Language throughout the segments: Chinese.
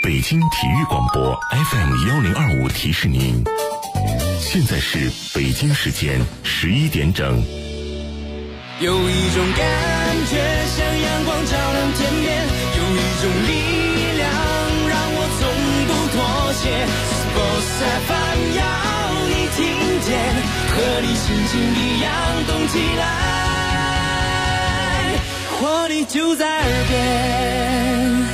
北京体育广播 FM1025提示您，现在是北京时间11点整。 有一种感觉像阳光照亮天边，有一种力量让我从不妥协。Sports FM 要你听见，和你心情一样动起来，活力就在耳边。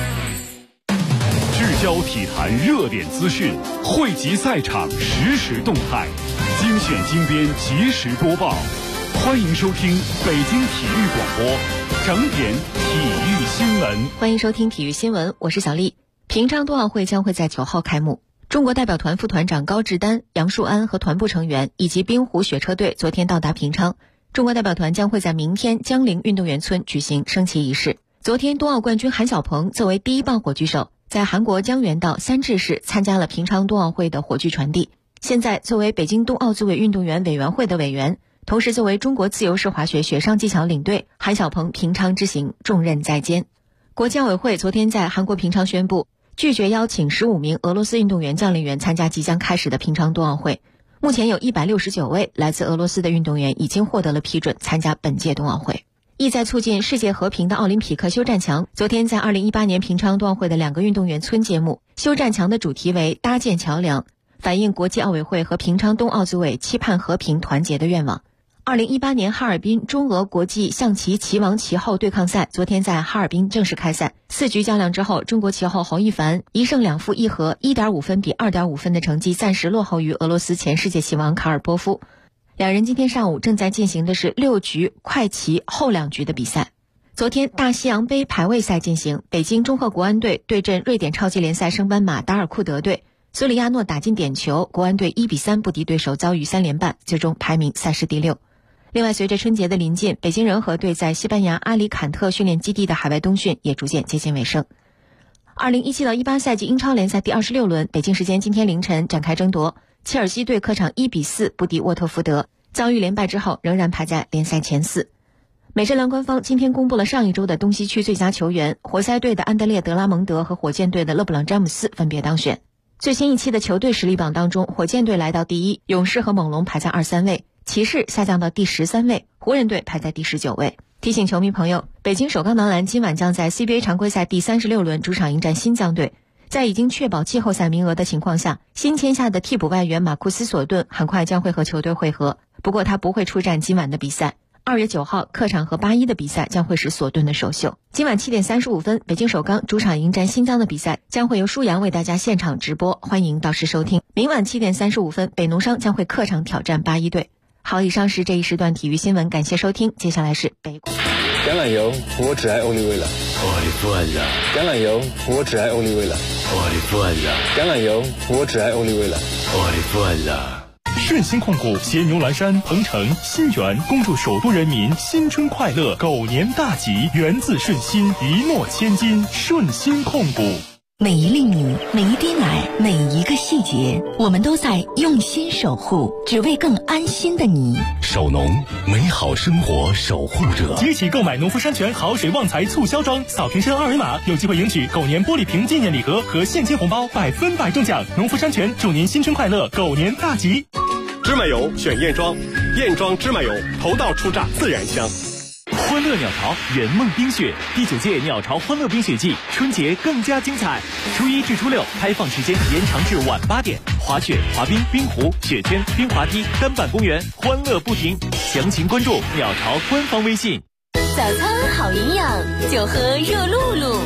聚焦体坛热点资讯，汇集赛场实时动态，精选精编及时播报。欢迎收听北京体育广播整点体育新闻。 欢迎收听体育新闻，我是小丽。平昌冬奥会将会在9号开幕。中国代表团副团长高志丹、杨树安和团部成员以及冰壶雪车队昨天到达平昌。中国代表团将会在明天江陵运动员村举行升旗仪式。昨天冬奥冠军韩晓鹏作为第一棒火炬手，在韩国江原道三治市参加了平昌冬奥会的火炬传递。现在作为北京冬奥组委运动员委员会的委员，同时作为中国自由式滑雪雪上技巧领队，韩晓鹏平昌之行重任在肩。国际奥委会昨天在韩国平昌宣布，拒绝邀请15名俄罗斯运动员教练员参加即将开始的平昌冬奥会。目前有169位来自俄罗斯的运动员已经获得了批准参加本届冬奥会。意在促进世界和平的奥林匹克休战墙昨天在2018年平昌冬奥会的2个运动员村揭幕。休战墙的主题为搭建桥梁，反映国际奥委会和平昌冬奥组委期盼和平团结的愿望。2018年哈尔滨中俄国际象棋棋王棋后对抗赛昨天在哈尔滨正式开赛。4局较量之后，中国棋后侯一凡1胜2负1和 1.5 分比 2.5 分的成绩暂时落后于俄罗斯前世界棋王卡尔波夫。两人今天上午正在进行的是6局快棋后2局的比赛。昨天大西洋杯排位赛进行，北京中赫国安队对阵瑞典超级联赛升班马达尔库德队，苏里亚诺打进点球，国安队1比3不敌对手，遭遇3连败，最终排名赛事第6。另外，随着春节的临近，北京人和队在西班牙阿里坎特训练基地的海外冬训也逐渐接近尾声。2017到18赛季英超联赛第26轮，北京时间今天凌晨展开争夺。切尔西队客场1比4不敌沃特福德，遭遇连败之后仍然排在联赛前4。美职篮官方今天公布了上一周的东西区最佳球员，活塞队的安德烈·德拉蒙德和火箭队的勒布朗·詹姆斯分别当选。最新一期的球队实力榜当中，火箭队来到第1，勇士和猛龙排在2、3位，骑士下降到第13位，湖人队排在第19位。提醒球迷朋友，北京首钢男篮今晚将在 CBA 常规赛第36轮主场迎战新疆队。在已经确保季后赛名额的情况下，新签下的替补外援马库斯·索顿很快将会和球队会合，不过他不会出战今晚的比赛。2月9号客场和81的比赛将会是索顿的首秀。今晚7点35分，北京首钢主场迎战新疆的比赛将会由舒阳为大家现场直播，欢迎到时收听。明晚7点35分，北农商将会客场挑战81队。好，以上是这一时段体育新闻，感谢收听。接下来是北股。 橄榄油，我只爱欧丽味了。 我的父了。 橄榄油，我只爱欧丽味了。 我的父了。 橄榄油，我只爱欧丽味了。 我的父了。 顺心控股携牛栏山、鹏城、新源恭祝首都人民新春快乐，狗年大吉，源自顺心，一诺千金。顺心控股。 每一粒米，每一滴奶，每一个细节，我们都在用心守护，只为更安心的你。 守农，美好生活守护者。 即日起购买农夫山泉好水旺财促销装，扫瓶身2维码，有机会赢取狗年玻璃瓶纪念礼盒和现金红包，100%中奖。农夫山泉祝您新春快乐，狗年大吉。 芝麻油选燕庄，燕庄芝麻油头道出榨自然香。 欢乐鸟巢圆梦冰雪第9届鸟巢欢乐冰雪季，春节更加精彩。初1至初6开放时间延长至晚8点，滑雪、滑冰、冰壶、雪圈、冰滑梯、单板公园，欢乐不停。详情关注鸟巢官方微信。 早餐好营养，就喝热露露。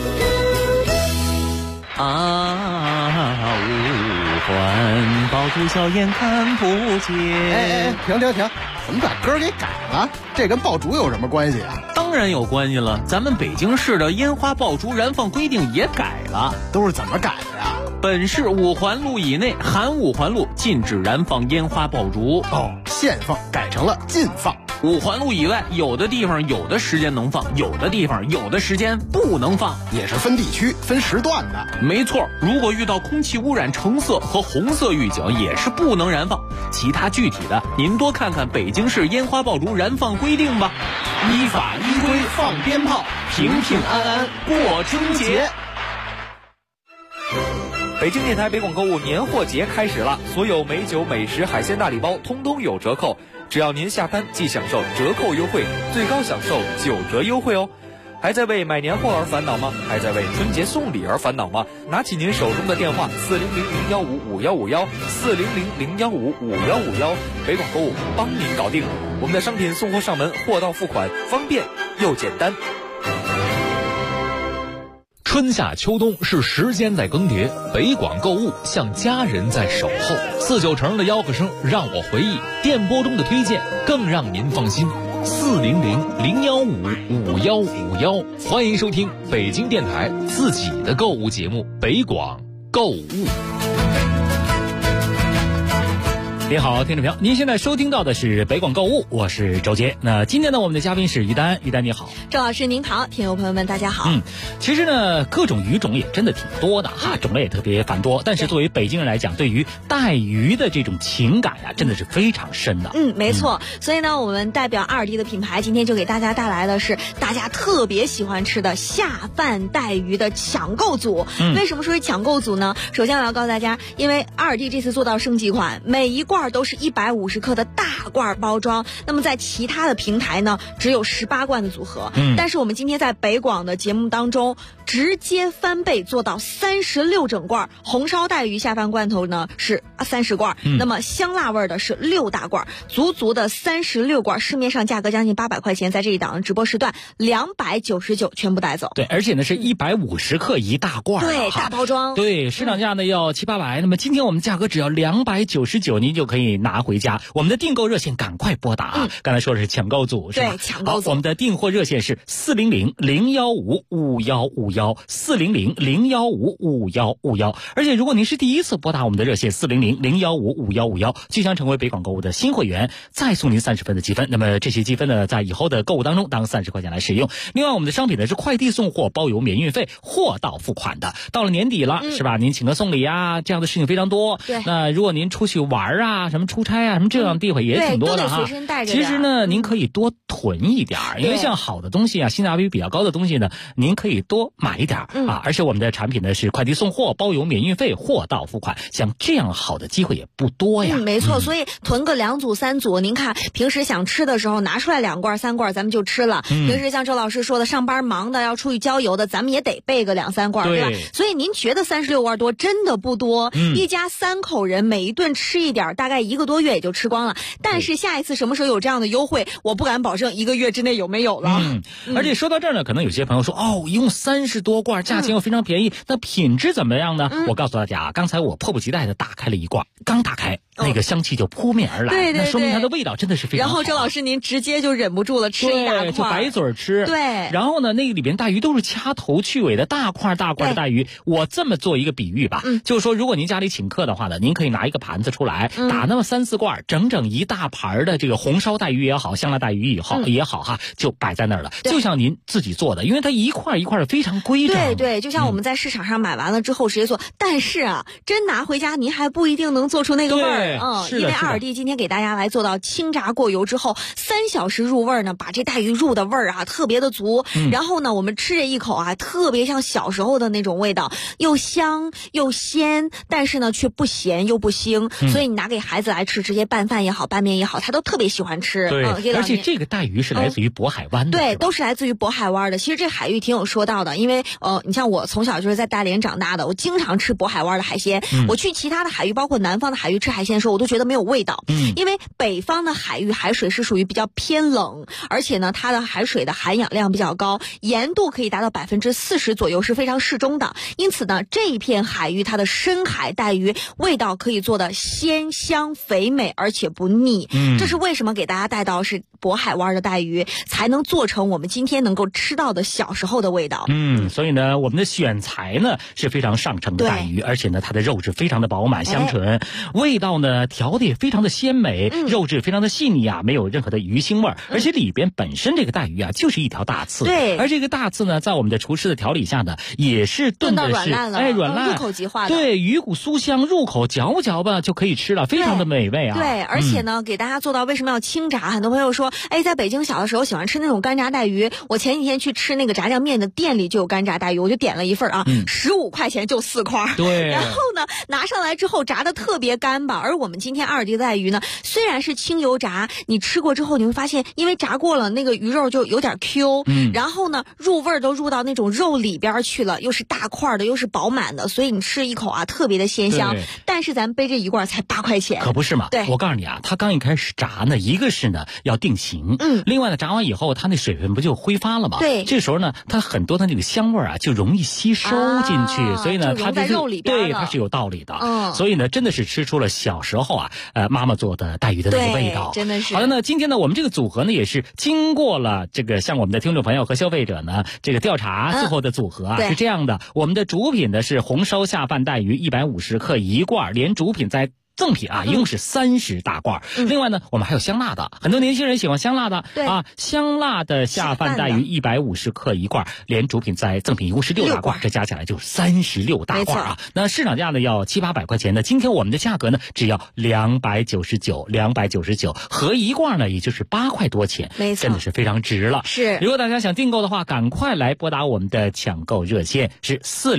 五环爆竹硝烟看不见。 停！怎么把歌给改了？这跟爆竹有什么关系啊？ 当然有关系了，咱们北京市的烟花爆竹燃放规定也改了。 都是怎么改的呀？ 本市5环路以内含5环路禁止燃放烟花爆竹。 限放改成了禁放。 5环路以外，有的地方有的时间能放，有的地方有的时间不能放， 也是分地区、分时段的。 没错，如果遇到空气污染橙色和红色预警，也是不能燃放。其他具体的，您多看看北京市烟花爆竹燃放规定吧。依法依规放鞭炮，平平安安过春节。 北京电台北广购物年货节开始了，所有美酒、美食、海鲜大礼包通通有折扣，只要您下单即享受折扣优惠，最高享受9折优惠哦。还在为买年货而烦恼吗？还在为春节送礼而烦恼吗？拿起您手中的电话400-015-5151，400-015-5151，北广购物帮您搞定。我们的商品送货上门，货到付款，方便又简单。 春夏秋冬是时间在更迭，北广购物像家人在守候。49成的吆喝声让我回忆，电波中的推荐更让您放心。400-015-5151，欢迎收听北京电台自己的购物节目《北广购物》。 您好，听众朋友，您现在收听到的是北广购物，我是周杰。那今天呢，我们的嘉宾是于丹，于丹你好。 周老师您好，听友朋友们大家好。 其实呢，各种鱼种也真的挺多的哈，种类也特别繁多。但是作为北京人来讲，对于带鱼的这种情感啊，真的是非常深的。 没错。所以呢，我们代表2D的品牌，今天就给大家带来的是大家特别喜欢吃的下饭带鱼的抢购组。为什么说是抢购组呢？首先我要告诉大家，因为2D这次做到升级款，每一罐都是150克的大罐包装，那么在其他的平台呢，只有18罐的组合。但是我们今天在北广的节目当中，直接翻倍做到36整罐，红烧带鱼下饭罐头呢是30罐，那么香辣味的是6大罐，足的36罐，市面上价格将近800块钱，在这一档直播时段299全部带走。 对，而且呢是150克一大罐， 对，大包装。 对，市场价呢要700-800，那么今天我们价格只要299，您就可以拿回家。我们的订购热线赶快拨打啊！刚才说的是抢购组，是吧？ 对，抢购组。 我们的订货热线是400-015-5151，400-015-5151。而且如果您是第一次拨打我们的热线400-015-5151，就将成为北广购物的新会员，再送您30分的积分。那么这些积分呢，在以后的购物当中当30块钱来使用。另外，我们的商品呢是快递送货，包邮免运费，货到付款的。到了年底了，是吧？您请客送礼啊，这样的事情非常多。 对。 那如果您出去玩啊，什么出差啊，什么这样的地方也挺多的哈。其实呢，您可以多囤一点，因为像好的东西啊，性价比比较高的东西呢，您可以多买一点啊。而且我们的产品呢是快递送货，包邮免运费，货到付款，像这样好的机会也不多呀。 没错，所以囤个2组3组，您看平时想吃的时候拿出来2罐3罐，咱们就吃了。平时像周老师说的，上班忙的要出去郊游的，咱们也得备个2、3罐，对吧？所以您觉得36罐多，真的不多。一家3口人每一顿吃一点，大概1个多月也就吃光了。但是下一次什么时候有这样的优惠，我不敢保证1个月之内有没有了。 而且说到这儿呢，可能有些朋友说，一共30多罐，价钱又非常便宜，那品质怎么样呢？我告诉大家啊，刚才我迫不及待的打开了一罐，刚打开，那个香气就扑面而来， 对， 那说明它的味道真的是非常好。 然后周老师您直接就忍不住了，吃一大块， 就白嘴吃。 对， 然后呢，那个里边带鱼都是掐头去尾的大块的带鱼。我这么做一个比喻吧，就是说，如果您家里请客的话呢，您可以拿一个盘子出来，打那么3、4罐，整一大盘的这个红烧带鱼也好，香辣带鱼也好哈，就摆在那儿了，就像您自己做的，因为它一块一块的非常规整。 对，就像我们在市场上买完了之后直接做，但是啊，真拿回家您还不一定能做出那个味儿。因为2D今天给大家来做到清炸过油之后3小时入味呢，把这带鱼入的味儿啊特别的足。然后呢，我们吃这一口啊，特别像小时候的那种味道，又香又鲜，但是呢却不咸又不腥。所以你拿给孩子来吃，直接拌饭也好，拌面也好，他都特别喜欢吃。 对，而且这个带鱼是来自于渤海湾的。 对，都是来自于渤海湾的。其实这海域挺有说道的，因为你像我从小就是在大连长大的，我经常吃渤海湾的海鲜。我去其他的海域，包括南方的海域吃海鲜的时候，我都觉得没有味道。因为北方的海域海水是属于比较偏冷，而且呢，它的海水的含氧量比较高，盐度可以达到40%左右，是非常适中的。因此呢，这一片海域它的深海带鱼味道可以做的鲜香肥美，而且不腻。这是为什么给大家带到是渤海湾的带鱼，才能做成我们今天能够吃到的小时候的味道。 所以呢，我们的选材呢是非常上乘的带鱼，而且呢，它的肉质非常的饱满香醇，味道呢，调的也非常的鲜美，肉质非常的细腻啊，没有任何的鱼腥味儿，而且里边本身这个带鱼啊就是一条大刺， 对， 而这个大刺呢，在我们的厨师的调理下呢，也是炖的是软烂了， 软烂， 入口即化的， 对，鱼骨酥香，入口嚼吧嚼吧就可以吃了，非常的美味啊。 对，而且呢，给大家做到为什么要清炸？很多朋友说，在北京小的时候喜欢吃那种干炸带鱼，我前几天去吃那个炸酱面的店里就有干炸带鱼，我就点了一份啊，15块钱就4块， 对， 然后呢拿上来之后炸的特别干巴，而我们今天阿尔蒂带鱼呢，虽然是清油炸，你吃过之后你会发现，因为炸过了，那个鱼肉就有点 Q，然后呢入味都入到那种肉里边去了，又是大块的，又是饱满的，所以你吃一口啊特别的鲜香。但是咱背这一罐才8块钱， 可不是嘛？ 对， 我告诉你啊，它刚一开始炸呢，一个是呢要定型，另外呢炸完以后它那水分不就挥发了吗？ 对， 这时候呢它很多的那个香味啊就容易吸收进去，所以呢它在肉里边对，它是有道理的。所以呢真的是吃出了小时候啊妈妈做的带鱼的那个味道， 真的是。 好的呢，今天呢我们这个组合呢也是经过了这个向我们的听众朋友和消费者呢这个调查，最后的组合啊是这样的，我们的主品呢是红烧下饭带鱼150克1罐，连主品在赠品啊，一共是30大罐。另外呢，我们还有香辣的，很多年轻人喜欢香辣的啊，香辣的下饭带鱼150克1罐，连主品在赠品一共是6大罐，这加起来就是36大罐啊。那市场价呢要700-800块钱的，今天我们的价格呢只要299，合一罐呢也就是8块多钱， 没错， 真的是非常值了。 是， 如果大家想订购的话，赶快来拨打我们的抢购热线，是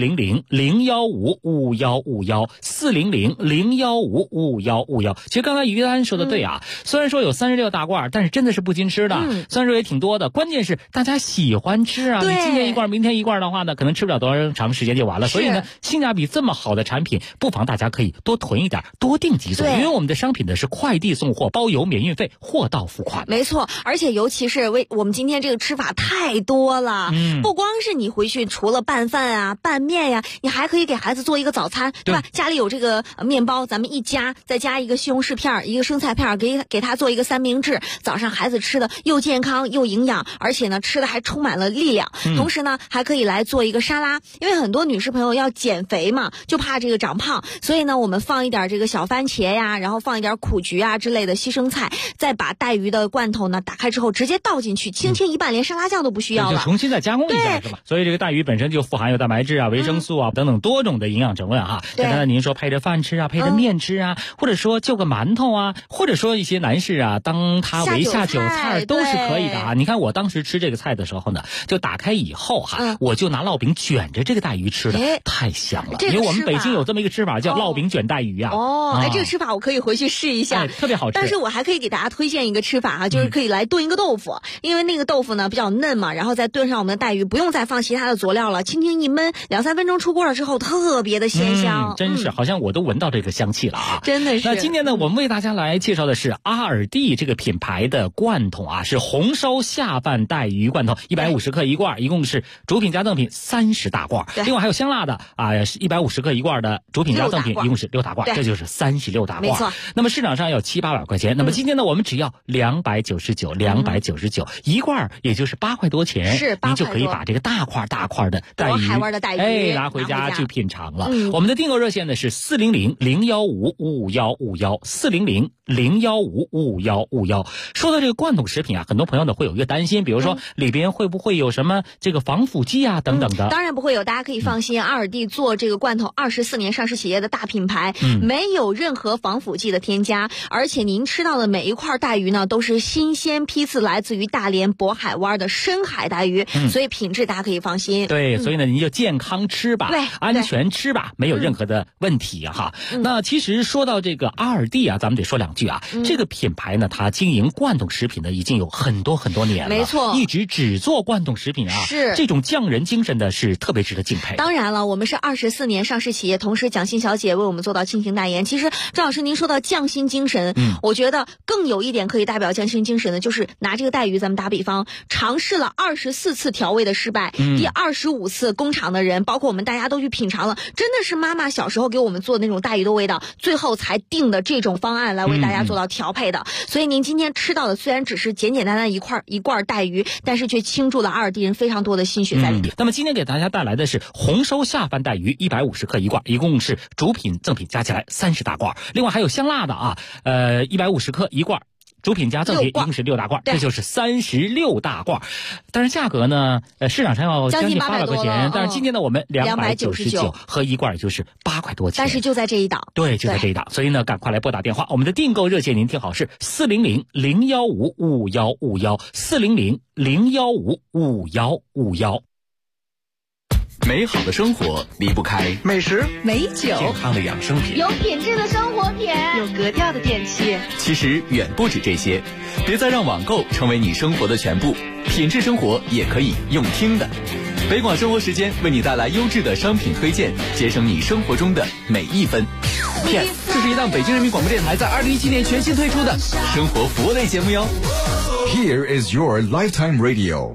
400-015-5151，400-015-5151。其实刚才于丹说的对啊，虽然说有36大罐，但是真的是不禁吃的，虽然说也挺多的，关键是大家喜欢吃啊。你今天一罐，明天一罐的话呢，可能吃不了多长时间就完了。所以呢，性价比这么好的产品，不妨大家可以多囤一点，多订几组，因为我们的商品呢是快递送货，包邮免运费，货到付款。 没错，而且尤其是我们今天这个吃法太多了，不光是你回去除了拌饭啊、拌面呀，你还可以给孩子做一个早餐，对吧？家里有这个面包，咱们一夹，再加一个西红柿片、一个生菜片，给他做一个三明治，早上孩子吃的又健康又营养，而且呢吃的还充满了力量。同时呢还可以来做一个沙拉，因为很多女士朋友要减肥嘛，就怕这个长胖，所以呢我们放一点这个小番茄呀，然后放一点苦菊啊之类的西生菜，再把带鱼的罐头呢打开之后直接倒进去，轻轻一拌，连沙拉酱都不需要了， 就重新再加工一下是吧？所以这个带鱼本身就富含有蛋白质啊、维生素啊等等多种的营养成分哈。刚才您说配着饭吃啊，配着面吃啊，或者说就个馒头啊，或者说一些男士啊当它为下酒菜都是可以的啊。你看我当时吃这个菜的时候呢，就打开以后哈，我就拿烙饼卷着这个带鱼吃的，太香了。因为我们北京有这么一个吃法叫烙饼卷带鱼啊。 这个吃法我可以回去试一下， 特别好吃。 但是我还可以给大家推荐一个吃法哈，就是可以来炖一个豆腐，因为那个豆腐呢比较嫩嘛，然后再炖上我们的带鱼，不用再放其他的佐料了，轻轻一焖，2-3分钟出锅了之后，特别的鲜香。 真是好像我都闻到这个香气了啊！ 真的是。 那今天呢，我们为大家来介绍的是阿尔蒂这个品牌的罐头啊，是红烧下饭带鱼罐头，150克1罐，一共是主品加赠品30大罐。另外还有香辣的啊，是150克1罐的主品加赠品，一共是6大罐，这就是36大罐。 没错。 那么市场上要700-800块钱，那么今天呢，我们只要299，一罐也就是8块多钱， 是您就可以把这个大块的带鱼， 海湾的带鱼， 拿回家去品尝了。我们的订购热线呢是400-015-5151，400-015-5151。说到这个罐头食品啊，很多朋友呢会有一个担心，比如说里边会不会有什么这个防腐剂啊等等的。 当然不会有，大家可以放心，阿尔蒂做这个罐头24年上市企业的大品牌，没有任何防腐剂的添加，而且您吃到的每一块带鱼呢都是新鲜批次来自于大连渤海湾的深海带鱼，所以品质大家可以放心。 对，所以呢您就健康吃吧，安全吃吧，没有任何的问题哈。那其实说到这个阿尔蒂啊，咱们得说两句啊。这个品牌呢，它经营罐头食品呢已经有很多年了， 没错， 一直只做罐头食品啊， 是这种匠人精神呢是特别值得敬佩。 当然了，我们是24年上市企业，同时蒋欣小姐为我们做到亲情代言。其实郑老师您说到匠心精神，我觉得更有一点可以代表匠心精神的，就是拿这个带鱼，咱们打比方，尝试了24次调味的失败，第25次工厂的人，包括我们大家都去品尝了，真的是妈妈小时候给我们做的那种带鱼的味道，最后后才定的这种方案来为大家做到调配的。所以您今天吃到的虽然只是简简单单一罐带鱼，但是却倾注了阿尔蒂人非常多的心血在里面。 那么今天给大家带来的是红烧下饭带鱼150克一罐，一共是主品赠品加起来30大罐，另外还有香辣的啊，150克一罐。主品加赠品一共是6大罐，这就是36大罐。但是价格呢，市场上要将近800块钱，但是今天呢，我们299和一罐，也就是8块多钱。 但是就在这一档， 对，就在这一档。所以呢，赶快来拨打电话，我们的订购热线您听好是400-015-5151，400-015-5151。 美好的生活离不开美食、 美酒、 健康的养生品、 有品质的生活品、 有格调的电器。 其实远不止这些，别再让网购成为你生活的全部，品质生活也可以用听的。北广生活时间为你带来优质的商品推荐，节省你生活中的每一分。Yes， 这是一档北京人民广播电台在2017年全新推出的生活服务类节目哟。 Here is your lifetime radio。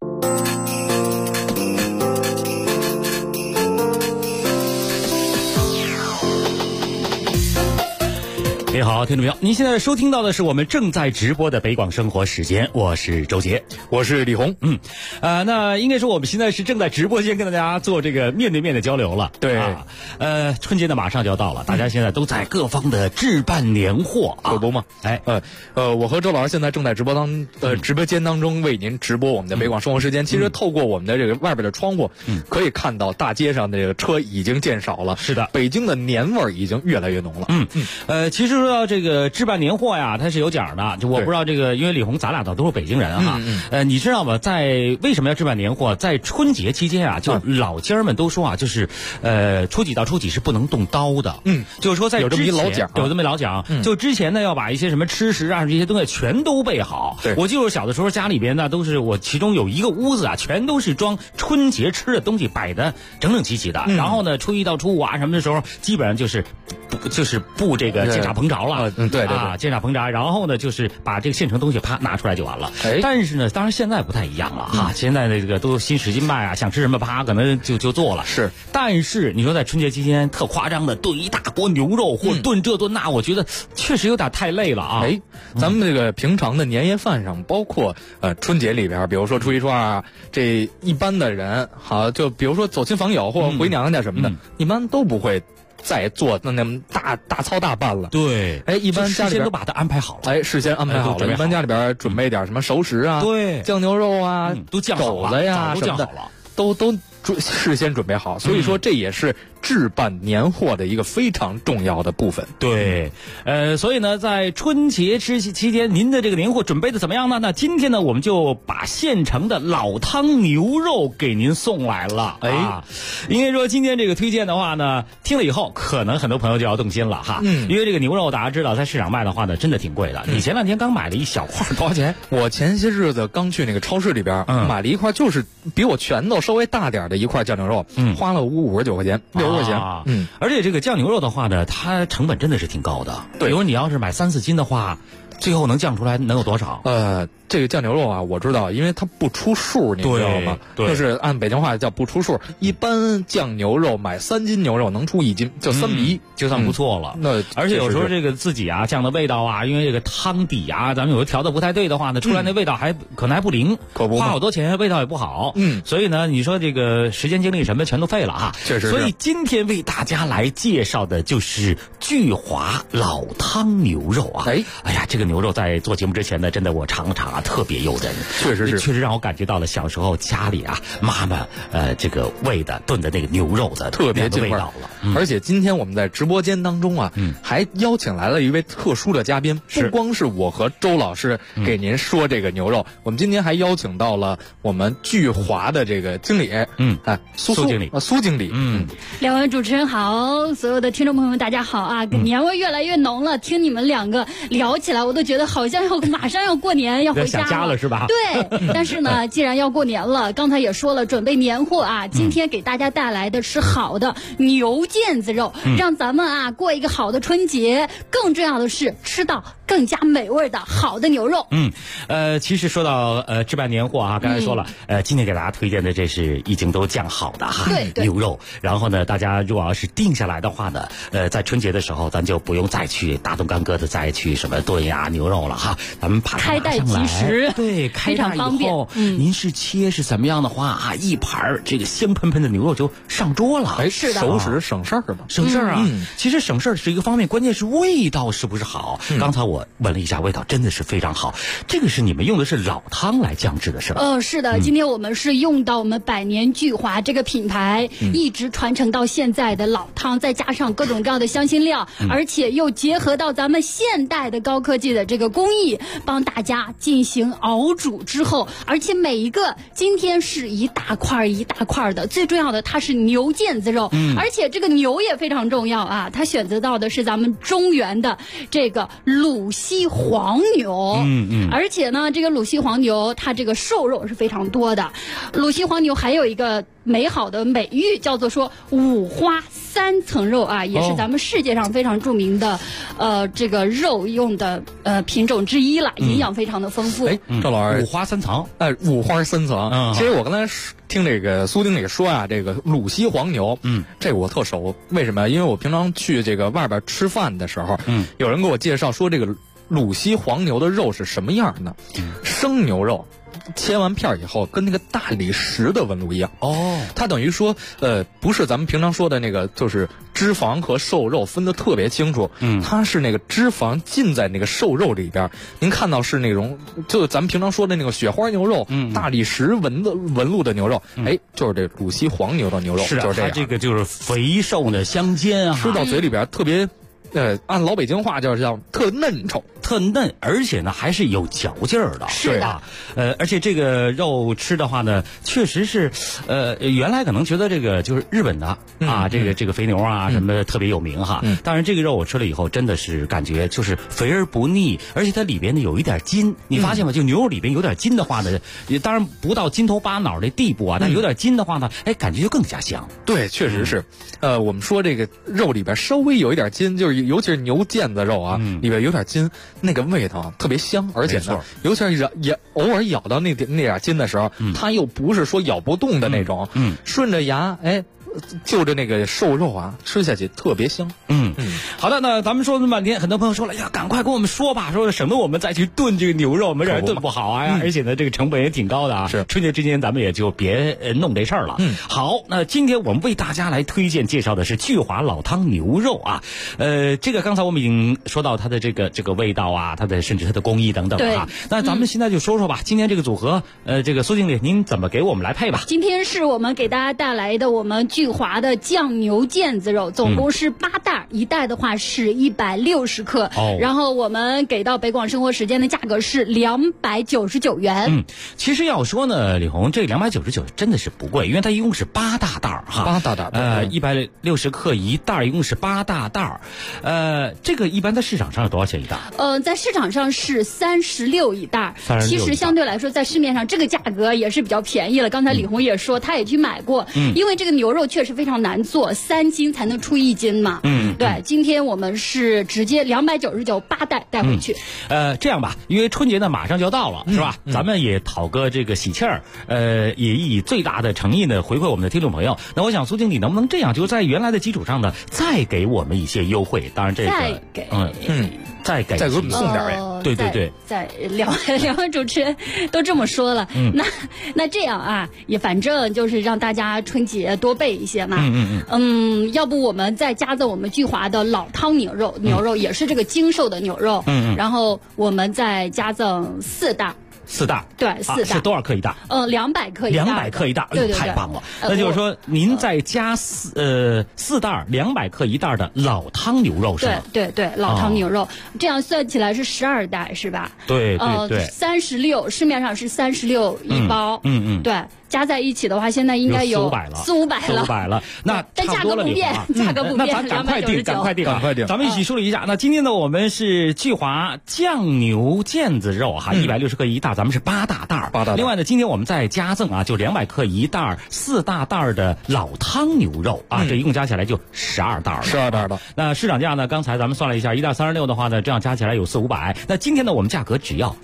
你好，听众朋友，您现在收听到的是我们正在直播的北广生活时间，我是周杰， 我是李红。 那应该说我们现在是正在直播间跟大家做这个面对面的交流了。 对春节呢马上就要到了，大家现在都在各方的置办年货啊， 可不嘛？我和周老师现在正在直播间当中为您直播我们的北广生活时间。其实透过我们的这个外边的窗户，可以看到大街上的这个车已经见少了。 是的， 北京的年味儿已经越来越浓了。 其实说到这个置办年货呀，它是有讲的。就我不知道这个，因为李红咱俩都是北京人哈。你知道吗？为什么要置办年货？在春节期间啊，就老家儿们都说啊，就是初几到初几是不能动刀的。就是说在有这么一老讲， 就之前呢要把一些什么吃食啊这些东西全都备好。我记得小的时候家里边呢都是我其中有一个屋子啊，全都是装春节吃的东西，摆的整整齐齐的。然后呢，初一到初五啊什么的时候，基本上就是布这个煎炸烹炸了。 对煎炸烹炸，然后呢就是把这个现成东西啪拿出来就完了。但是呢，当然现在不太一样了哈，现在这个都新使劲卖啊，想吃什么啪可能就做了。 是， 但是你说在春节期间特夸张的炖一大锅牛肉或炖这炖那，我觉得确实有点太累了啊。 咱们这个平常的年夜饭上，包括春节里边，比如说初一初二啊，这一般的人好，就比如说走亲访友或回娘家什么的，一般都不会再做那么大操大办了。 对， 一般家里边事先都把它安排好了。 事先安排好了。一般家里边准备点什么熟食啊， 对， 酱牛肉啊， 都酱好了， 肘子呀什么的，都事先准备好。所以说这也是置办年货的一个非常重要的部分。 对，所以呢，在春节期间，您的这个年货准备的怎么样呢？那今天呢，我们就把现成的老汤牛肉给您送来了。应该说今天这个推荐的话呢，听了以后，可能很多朋友就要动心了哈。因为这个牛肉大家知道，在市场卖的话呢，真的挺贵的。你前两天刚买了一小块，多少钱？ 我前些日子刚去那个超市里边，买了一块，就是比我拳头稍微大点的一块酱牛肉，花了59块钱，60块钱。 而且这个酱牛肉的话呢，它成本真的是挺高的。 对， 比如你要是买3-4斤的话，最后能酱出来能有多少？ 这个酱牛肉啊，我知道，因为它不出数，你知道吗？就是按北京话叫不出数。一般酱牛肉买3斤牛肉能出1斤，就3比1， 就算不错了。而且有时候这个自己啊酱的味道啊，因为这个汤底啊，咱们有时调的不太对的话呢，出来那味道可能还不灵，花好多钱，味道也不好。所以呢，你说这个时间精力什么全都废了哈。 确实。 所以今天为大家来介绍的就是聚华老汤牛肉啊。哎呀，这个牛肉在做节目之前呢，真的我尝了尝啊，特别诱人， 确实让我感觉到了小时候家里啊妈妈这个喂的炖的那个牛肉的特别味道了。而且今天我们在直播间当中啊，还邀请来了一位特殊的嘉宾，不光是我和周老师给您说这个牛肉，我们今天还邀请到了我们聚华的这个经理，苏经理，苏经理， 两位主持人好，所有的听众朋友们大家好啊，年味越来越浓了，听你们两个聊起来，我都觉得好像马上要过年要回想家了是吧？ 对，但是呢，既然要过年了，刚才也说了，准备年货啊，今天给大家带来的是好的牛腱子肉，让咱们啊过一个好的春节。更重要的是吃到更加美味的好的牛肉。 其实说到置办年货啊，刚才说了，今天给大家推荐的这是已经都酱好的哈牛肉。然后呢，大家如果要是定下来的话呢，在春节的时候咱就不用再去大动干戈的再去什么炖呀牛肉了哈，咱们开袋即食， 对，开袋以后，您是切是怎么样的话啊，一盘这个香喷喷的牛肉就上桌了。 是的，熟食省事儿嘛， 省事儿啊。其实省事儿是一个方面，关键是味道是不是好？刚才我闻了一下，味道真的是非常好。这个是你们用的是老汤来酱制的是吧？ 是的，今天我们是用到我们百年聚华这个品牌一直传承到现在的老汤，再加上各种各样的香辛料，而且又结合到咱们现代的高科技的这个工艺，帮大家进行熬煮之后，而且每一个今天是一大块一大块的，最重要的它是牛腱子肉，而且这个牛也非常重要啊，它选择到的是咱们中原的这个鲁西黄牛，而且呢，这个鲁西黄牛它这个瘦肉是非常多的。鲁西黄牛还有一个美好的美誉，叫做说五花三层肉啊，也是咱们世界上非常著名的这个肉用的品种之一了，营养非常的丰富。 赵老师， 五花三层， 五花三层。其实我刚才听这个苏经理说啊，这个鲁西黄牛，这个我特熟。为什么？因为我平常去这个外边吃饭的时候，有人给我介绍说这个鲁西黄牛的肉是什么样呢？生牛肉。切完片以后，跟那个大理石的纹路一样。它等于说，不是咱们平常说的那个，就是脂肪和瘦肉分得特别清楚。它是那个脂肪浸在那个瘦肉里边。您看到是那种，就咱们平常说的那个雪花牛肉，大理石纹路的牛肉，就是这鲁西黄牛的牛肉， 是就是这样。 它这个就是肥瘦的相间啊， 吃到嘴里边特别。按老北京话就是叫特嫩稠， 特嫩，而且呢还是有嚼劲儿的。 是的， 而且这个肉吃的话呢，确实是，原来可能觉得这个就是日本的啊，这个肥牛啊什么特别有名哈。当然这个肉我吃了以后，真的是感觉就是肥而不腻，而且它里边呢有一点筋，你发现吗？就牛肉里边有点筋的话呢，也当然不到筋头巴脑的地步啊，但有点筋的话呢，感觉就更加香。 对，确实是。我们说这个肉里边稍微有一点筋，就是尤其是牛腱子肉啊，里边有点筋，那个味道特别香，而且呢，尤其是偶尔咬到那点筋的时候，它又不是说咬不动的那种，顺着牙，就着那个瘦肉啊，吃下去特别香。 好的，那咱们说这么半天，很多朋友说了呀，赶快跟我们说吧，说省得我们再去炖这个牛肉，我们让人炖不好啊，而且呢，这个成本也挺高的啊。 是春节之间咱们也就别弄这事儿了。好，那今天我们为大家来推荐介绍的是聚华老汤牛肉啊。这个刚才我们已经说到它的这个味道啊，它的甚至它的工艺等等啊。那咱们现在就说说吧，今天这个组合，这个苏经理您怎么给我们来配吧？ 今天是我们给大家带来的我们聚华的酱牛腱子肉，总共是8袋，一袋的话是160克，然后我们给到北广生活时间的价格是299元。 其实要说呢，李红这299真的是不贵，因为它一共是8大袋哈， 8大袋 ，160克一袋，一共是8大袋。这个一般在市场上是多少钱一袋？ 在市场上是36一袋，其实相对来说在市面上这个价格也是比较便宜了。刚才李红也说他也去买过，因为这个牛肉确实非常难做，3斤才能出1斤嘛。对，今天我们是直接299，8袋带回去。 这样吧，因为春节呢马上就要到了，是吧？咱们也讨个这个喜气儿，也以最大的诚意呢回馈我们的听众朋友。那我想苏经理能不能这样，就在原来的基础上呢，再给我们一些优惠？当然这个再给我们送点呀。 对， 在两位主持人都这么说了，那这样啊，也反正就是让大家春节多备一些嘛。要不我们再加赠我们聚华的老汤牛肉也是这个精瘦的牛肉，然后我们再加赠4袋。 4袋， 对，4袋是多少克一袋 ？200克一袋。 200克一袋， 对， 太棒了！那就是说，您再加4袋200克一袋的老汤牛肉是吗？ 对，老汤牛肉，这样算起来是12袋是吧？ 对 ，36，市面上是36一包。对。 加在一起的话，现在应该有 400了，那但价格不变，价格不变， 那咱赶快定，赶快定，咱们一起梳理一下。那今天呢，我们是聚华酱牛腱子肉哈，160克一袋，咱们是8大袋儿。另外呢，今天我们再加赠啊，就200克一袋4大袋的老汤牛肉啊，这一共加起来就12袋了。 12袋的。 那市场价呢，刚才咱们算了一下，一袋36的话呢，这样加起来有400-500。那今天呢，我们价格只要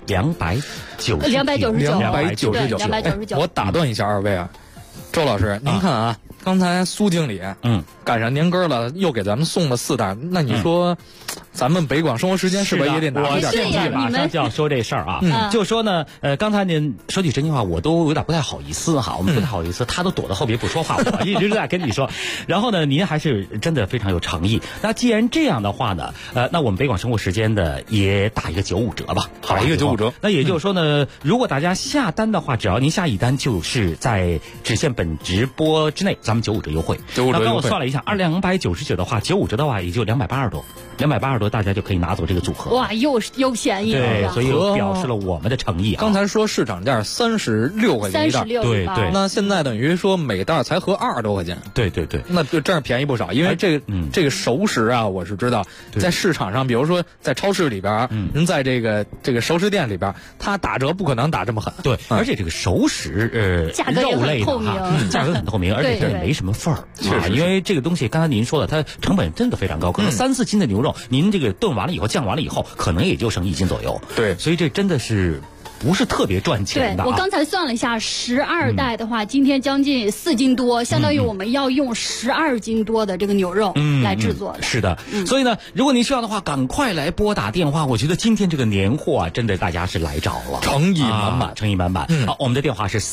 299。 我打断一下二位啊，周老师，您看啊，刚才苏经理赶上年根了，又给咱们送了4袋，那你说咱们北广生活时间是不是也得拿一点现在马上就要说这事儿啊，就说呢，刚才您说句真心话，我都有点不太好意思哈，我们不太好意思，他都躲到后边不说话，我一直在跟你说。然后呢，您还是真的非常有诚意。那既然这样的话呢，那我们北广生活时间的也打一个95折吧， 打一个95折。 那也就是说呢，如果大家下单的话，只要您下一单，就是在只限本直播之内，咱们95折优惠。那刚我算了一下，299的话，95折的话也就280多，280多大家就可以拿走这个组合。 哇，又便宜了。 对，所以表示了我们的诚意啊。 刚才说市场价36块钱一袋， 对。 那现在等于说每袋才合20多块钱。 对。 那就真是便宜不少，因为这个熟食啊，我是知道，在市场上，比如说在超市里边，您在这个熟食店里边，它打折不可能打这么狠。 对，而且这个熟食价格也很透明， 价格很透明，而且也没什么份儿啊。因为这个东西刚才您说的，它成本真的非常高，可能3-4斤的牛肉，您这个炖完了以后酱完了以后，可能也就剩1斤左右。 对， 所以这真的是不是特别赚钱的。 对，我刚才算了一下，12袋的话，今天将近4斤多，相当于我们要用12斤多的这个牛肉来制作的。 是的，所以呢，如果您需要的话，赶快来拨打电话。我觉得今天这个年货啊，真的大家是来找了， 诚意满满， 诚意满满。好，我们的电话是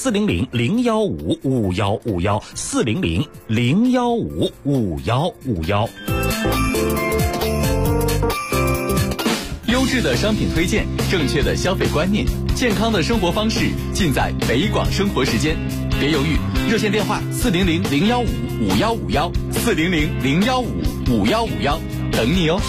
400-015-5151，400-015-5151。 优质的商品推荐，正确的消费观念，健康的生活方式，尽在北广生活时间。别犹豫，热线电话400-015-5151，400-015-5151，等你哦。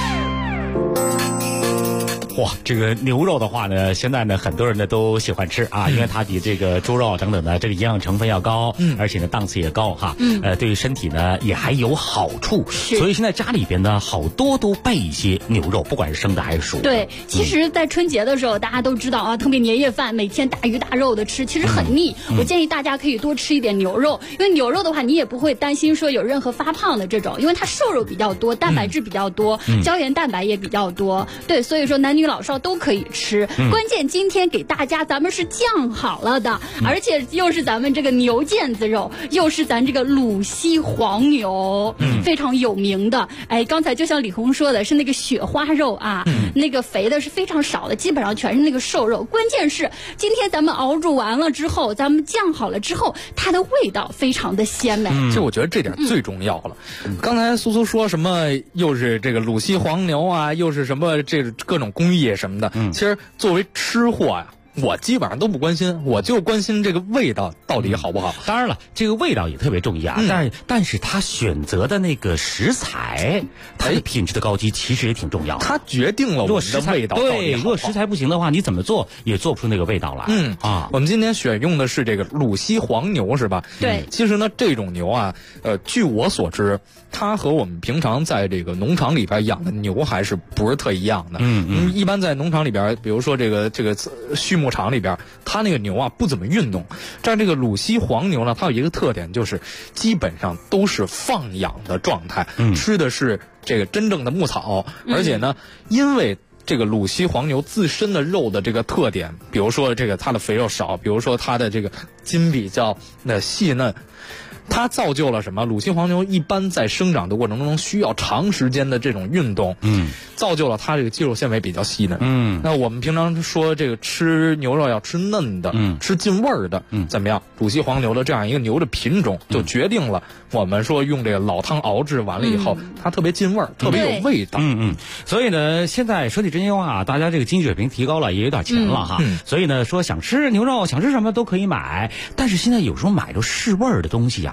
哇，这个牛肉的话呢，现在呢很多人呢都喜欢吃啊，因为它比这个猪肉等等的这个营养成分要高，而且呢档次也高哈，对于身体呢也还有好处，所以现在家里边呢好多都备一些牛肉，不管是生的还是熟的。 对，其实，在春节的时候，大家都知道啊，特别年夜饭每天大鱼大肉的吃，其实很腻。我建议大家可以多吃一点牛肉，因为牛肉的话，你也不会担心说有任何发胖的这种，因为它瘦肉比较多，蛋白质比较多，胶原蛋白也比较多。对，所以说男女老少都可以吃。关键今天给大家咱们是酱好了的，而且又是咱们这个牛腱子肉，又是咱这个鲁西黄牛，非常有名的。哎，刚才就像李红说的，是那个雪花肉啊，那个肥的是非常少的，基本上全是那个瘦肉。关键是今天咱们熬煮完了之后，咱们酱好了之后，它的味道非常的鲜美。 其实我觉得这点最重要了。刚才苏苏说什么又是这个鲁西黄牛啊，又是什么这各种工艺什么的，其实作为吃货呀，我基本上都不关心，我就关心这个味道到底好不好。 当然了，这个味道也特别重要，但是他选择的那个食材，它的品质的高低其实也挺重要的。 它决定了我们的味道到底好不好。 对，如果食材不行的话，你怎么做也做不出那个味道来。 我们今天选用的是这个鲁西黄牛，是吧？ 对。 其实呢，这种牛啊，据我所知，它和我们平常在这个农场里边养的牛还是不是特一样的。一般在农场里边，比如说这个畜牧场里边，它那个牛啊不怎么运动。但这个鲁西黄牛呢，它有一个特点，就是基本上都是放养的状态，吃的是这个真正的牧草，而且呢，因为这个鲁西黄牛自身的肉的这个特点，比如说这个它的肥肉少，比如说它的这个筋比较细嫩。它造就了什么？鲁西黄牛一般在生长的过程中需要长时间的这种运动，造就了它这个肌肉纤维比较细嫩。那我们平常说这个吃牛肉要吃嫩的，吃进味儿的，怎么样？鲁西黄牛的这样一个牛的品种，就决定了我们说用这个老汤熬制完了以后，它特别进味儿，特别有味道。 所以呢，现在说起真心话，大家这个经济水平提高了，也有点钱了哈。所以呢，说想吃牛肉，想吃什么都可以买，但是现在有时候买着试味儿的东西啊。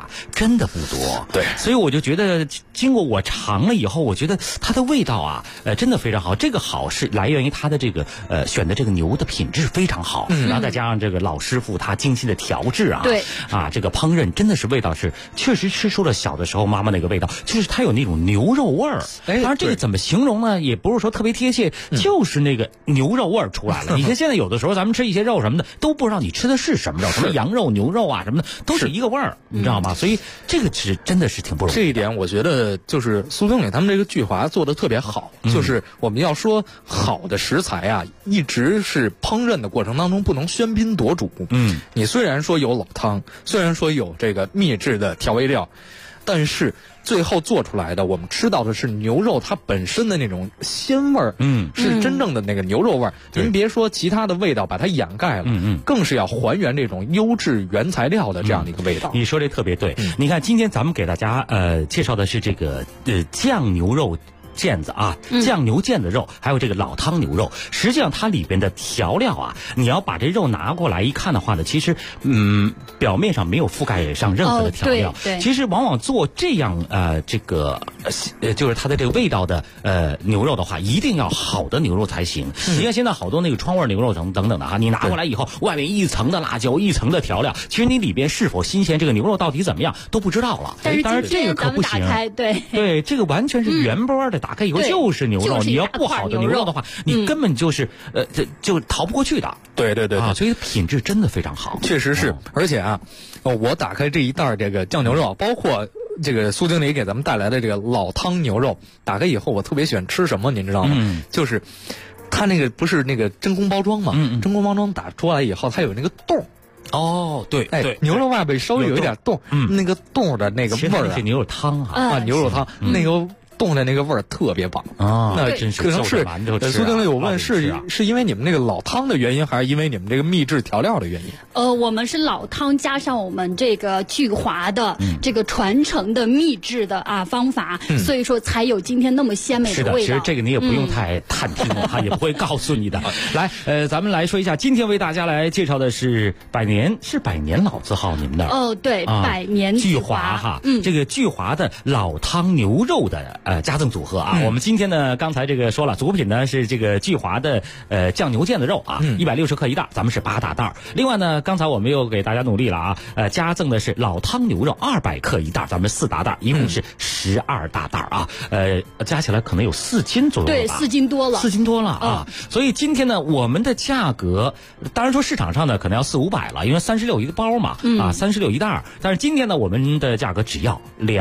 啊，真的不多。 对， 所以我就觉得，经过我尝了以后，我觉得它的味道啊，真的非常好。这个好是来源于它的这个选的这个牛的品质非常好，然后再加上这个老师傅他精心的调制啊， 对啊，这个烹饪真的是味道是确实吃出了小的时候妈妈那个味道，就是它有那种牛肉味儿。当然这个怎么形容呢？也不是说特别贴切，就是那个牛肉味儿出来了。你看现在有的时候咱们吃一些肉什么的，都不知道你吃的是什么肉，什么羊肉、牛肉啊什么的，都是一个味儿，你知道吗？所以这个是真的是挺不容易的。 这一点我觉得就是苏经理他们这个聚华做的特别好，就是我们要说好的食材啊，一直是烹饪的过程当中不能喧宾夺主。你虽然说有老汤，虽然说有这个秘制的调味料，但是最后做出来的，我们吃到的是牛肉它本身的那种鲜味儿，是真正的那个牛肉味儿。您别说其他的味道把它掩盖了，更是要还原这种优质原材料的这样的一个味道。 你说这特别对。你看今天咱们给大家介绍的是这个酱牛肉腱子啊，酱牛腱子肉，还有这个老汤牛肉，实际上它里边的调料啊，你要把这肉拿过来一看的话呢，其实表面上没有覆盖上任何的调料。 对， 其实往往做这样这个就是它的这个味道的牛肉的话，一定要好的牛肉才行。你看现在好多那个川味牛肉等等的啊，你拿过来以后，外面一层的辣椒，一层的调料，其实你里边是否新鲜，这个牛肉到底怎么样都不知道了。当然这个可不行，对，这个完全是原波的。打开以后就是牛肉，你要不好的牛肉的话，你根本就是就逃不过去的。 对， 所以品质真的非常好， 确实是。而且啊，我打开这一袋这个酱牛肉，包括这个苏经理给咱们带来的这个老汤牛肉，打开以后我特别喜欢吃什么，您知道吗？就是它那个不是那个真空包装嘛，真空包装打出来以后，它有那个洞。 哦，对， 牛肉外边稍微有一点洞，那个洞的那个味儿是牛肉汤啊， 牛肉汤那个冻的那个味儿特别棒啊！那真是可能是苏经理，我问是因为你们那个老汤的原因，还是因为你们这个秘制调料的原因？ 我们是老汤加上我们这个聚华的这个传承的秘制的方法，所以说才有今天那么鲜美的味道。 其实这个你也不用太探听了，他也不会告诉你的。来，咱们来说一下，今天为大家来介绍的是百年老字号，你们那儿对，百年聚华哈，这个聚华的老汤牛肉的加赠组合啊。我们今天呢，刚才这个说了，主品呢是这个聚华的酱牛腱子肉啊，160克一袋，咱们是8大袋。另外呢，刚才我们又给大家努力了啊，加赠的是老汤牛肉200克一袋，咱们4大袋，一共是12大袋啊，加起来可能有4斤左右了吧， 对，4斤多了啊。所以今天呢，我们的价格，当然说市场上呢可能要400-500了，因为36一个包嘛，36一袋。但是今天呢，我们的价格只要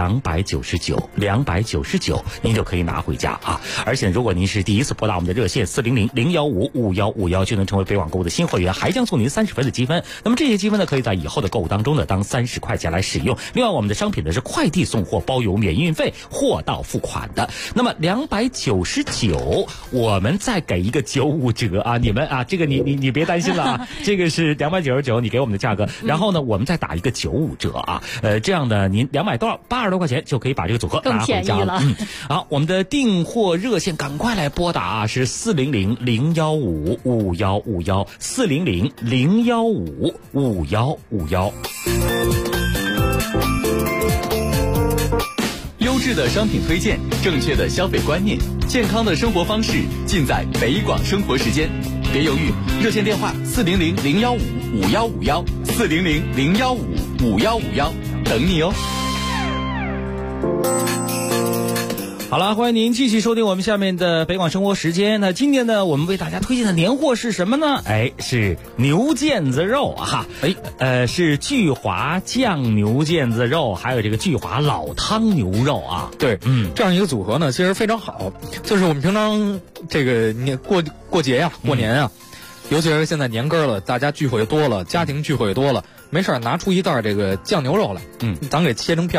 299，您就可以拿回家啊！而且如果您是第一次拨打我们的热线400-015-5151，就能成为北网购物的新会员，还将送您30分的积分。那么这些积分呢，可以在以后的购物当中呢当30块钱来使用。另外，我们的商品呢是快递送货，包邮免运费，货到付款的。那么299，我们再给一个95折啊！你们啊，这个你别担心了啊，这个是299，你给我们的价格。然后呢，我们再打一个95折啊，这样的您280多块钱就可以把这个组合拿回家了。好，我们的订货热线赶快来拨打啊，是400-015-5151，400-015-5151。 优质的商品推荐，正确的消费观念，健康的生活方式，尽在北广生活时间。别犹豫，热线电话400-015-5151，400-015-5151，等你哦。 好了，欢迎您继续收听我们下面的北广生活时间。那今天呢，我们为大家推荐的年货是什么呢？是牛腱子肉啊，是聚华酱牛腱子肉，还有这个聚华老汤牛肉啊。 对，这样一个组合呢，其实非常好。就是我们平常这个过节呀、过年啊，尤其是现在年根了，大家聚会多了，家庭聚会多了，没事拿出一袋这个酱牛肉来，咱给切成片，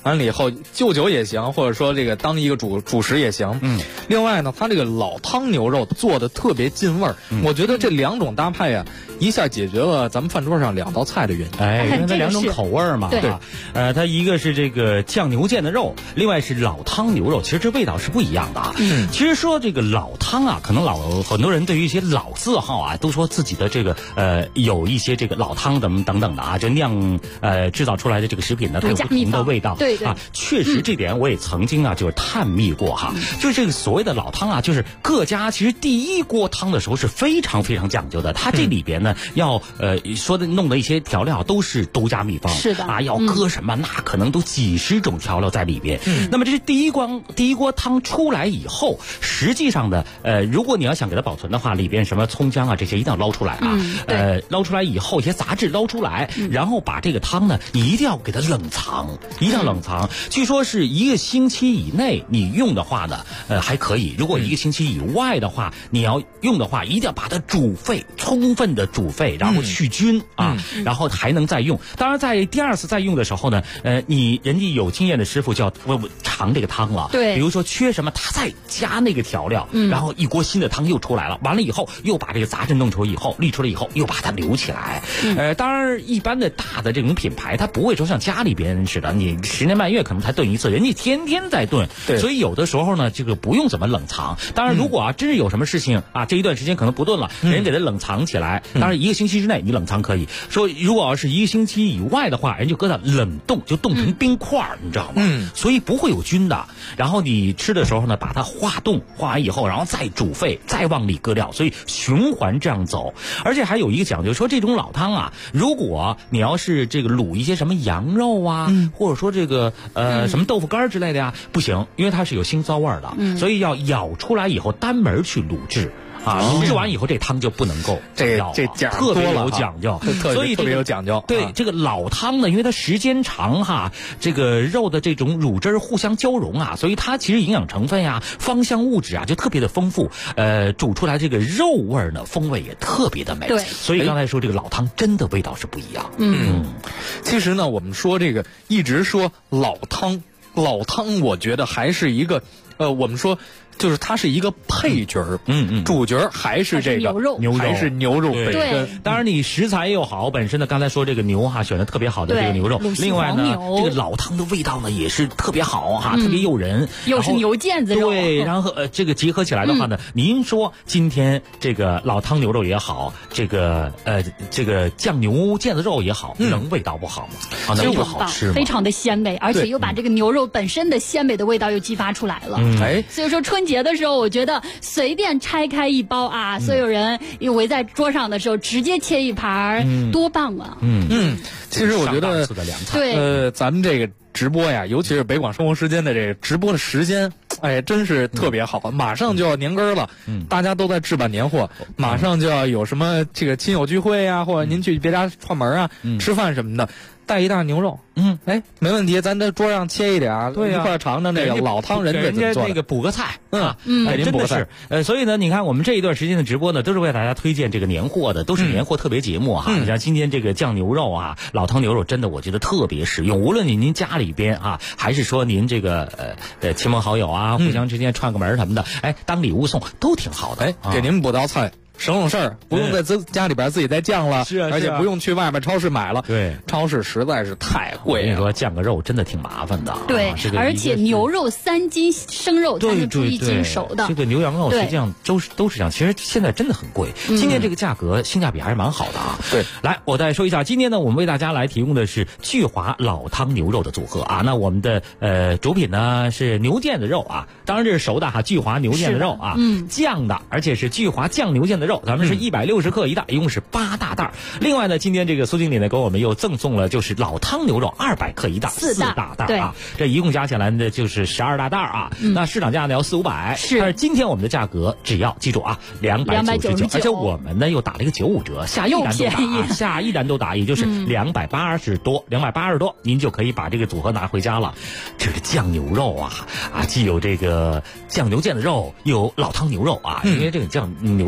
完了以后就酒也行，或者说这个当一个主食也行。另外呢，它这个老汤牛肉做的特别进味儿，我觉得这两种搭配啊，一下解决了咱们饭桌上2道菜的原因。 因为它2种口味嘛， 对， 它一个是这个酱牛腱的肉，另外是老汤牛肉，其实这味道是不一样的啊。其实说这个老汤啊，可能很多人对于一些老字号啊，都说自己的这个有一些这个老汤等等的啊，就制造出来的这个食品呢，它有不同的味道。 对啊， 确实这点我也曾经啊就是探秘过哈，就是这个所谓的老汤啊，就是各家其实第一锅汤的时候是非常非常讲究的，它这里边呢要弄的一些调料都是都加秘方， 是的啊，要搁什么那可能都几十种调料在里边。那么这是第一锅汤出来以后，实际上的如果你要想给它保存的话，里边什么葱姜啊这些一定要捞出来啊，捞出来以后一些杂质捞出来，然后把这个汤呢一定要给它冷藏，据说是1个星期以内你用的话呢还可以，如果1个星期以外的话，你要用的话一定要把它煮沸，充分的煮沸，然后去菌啊，然后还能再用。当然在第2次再用的时候呢，人家有经验的师傅就要尝这个汤了， 对， 比如说缺什么他再加那个调料，然后一锅新的汤又出来了，完了以后又把这个杂质滤出来以后又把它留起来。当然一般的大的这种品牌它不会说像家里边似的，你10年半月可能才炖一次，人家天天在炖，所以有的时候呢这个不用怎么冷藏。当然如果真是有什么事情啊，这一段时间可能不炖了，人给它冷藏起来，当然1个星期之内你冷藏可以，说如果要是1个星期以外的话，人就搁它冷冻，就冻成冰块，你知道吗？所以不会有菌的。然后你吃的时候呢，把它化完以后，然后再煮沸，再往里搁料，所以循环这样走。而且还有一个讲究，说这种老汤啊，如果你要是这个卤一些什么羊肉啊，或者说这个什么豆腐干之类的呀，不行，因为它是有腥臊味的，所以要舀出来以后单门去卤制。卤制完以后，这汤就不能够这讲特别有讲究，所以特别有讲究。 对这个老汤呢，因为它时间长哈，这个肉的这种乳汁互相交融啊，所以它其实营养成分呀、芳香物质啊就特别的丰富。煮出来这个肉味呢，风味也特别的美。 对， 所以刚才说这个老汤真的味道是不一样。 其实呢，我们说这个一直说老汤，我觉得还是一个我们说。就是它是一个配角儿，主角还是这个牛肉， 还是牛肉本身。 当然你食材又好，本身呢，刚才说这个牛哈选的特别好的这个牛肉，另外呢，这个老汤的味道呢也是特别好哈，特别诱人， 又是牛腱子肉， 对，然后这个结合起来的话呢，您说今天这个老汤牛肉也好，这个酱牛腱子肉也好，能味道不好吗？能不好吃吗？ 非常的鲜美，而且又把这个牛肉本身的鲜美的味道又激发出来了。所以说春节的时候，我觉得随便拆开一包啊，所有人一围在桌上的时候，直接切一盘，多棒啊！ 其实我觉得， 对， 咱们这个直播呀，尤其是北广生活时间的这个直播的时间，真是特别好。马上就要年根了，大家都在置办年货，马上就要有什么这个亲友聚会呀，或者您去别家串门啊，吃饭什么的。带一袋牛肉，没问题，咱在桌上切一点，一块尝尝这个老汤人家那个补个菜， 真的是，所以呢，你看我们这一段时间的直播呢，都是为大家推荐这个年货的，都是年货特别节目哈。你像今天这个酱牛肉啊，老汤牛肉，真的我觉得特别实用，无论您家里边啊，还是说您这个亲朋好友啊，互相之间串个门什么的，当礼物送都挺好的， 给您补道菜。省事儿，不用在家里边自己再酱了，而且不用去外面超市买了。 对， 超市实在是太贵了。 你说酱个肉真的挺麻烦的。 对，而且牛肉3斤生肉才能出1斤熟的。 这个牛羊肉实际上都是这样，其实现在真的很贵。今年这个价格性价比还是蛮好的啊。 对， 来，我再说一下，今天呢，我们为大家来提供的是聚华老汤牛肉的组合啊。那我们的主品呢是牛腱子肉啊，当然这是熟的哈，聚华牛腱子肉啊，酱的，而且是聚华酱牛腱子肉，咱们是160克一袋，一共是8大袋。另外呢，今天这个苏经理呢给我们又赠送了就是老汤牛肉200克一袋，4大袋啊，这一共加起来呢就是12大袋啊。那市场价呢要400-500，但是今天我们的价格只要记住啊299，而且我们呢又打了一个95折，下一单都打，也就是280多，您就可以把这个组合拿回家了。这个酱牛肉啊，既有这个酱牛腱子肉，又有老汤牛肉啊，因为这个酱牛肉本身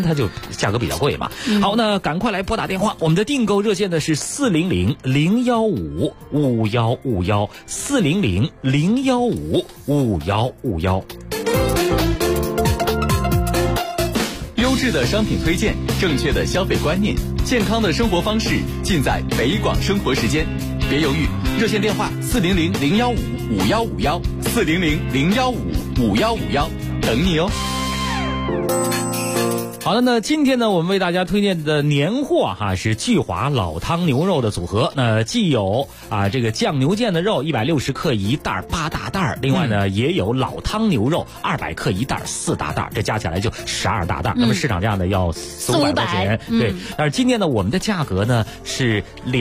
它就价格比较贵嘛。好，那赶快来拨打电话，我们的订购热线呢是400-015-5151，400-015-5151。 优质的商品推荐，正确的消费观念，健康的生活方式，尽在北广生活时间。别犹豫，热线电话400-015-5151，400-015-5151，等你哦。 好的，那今天呢，我们为大家推荐的年货是聚华老汤牛肉的组合。那既有这个酱牛腱的肉160克1袋8大袋，另外呢也有老汤牛肉200克1袋4大袋，这加起来就12大袋。那么市场价呢要400-500块钱，对。但是今天呢，我们的价格呢是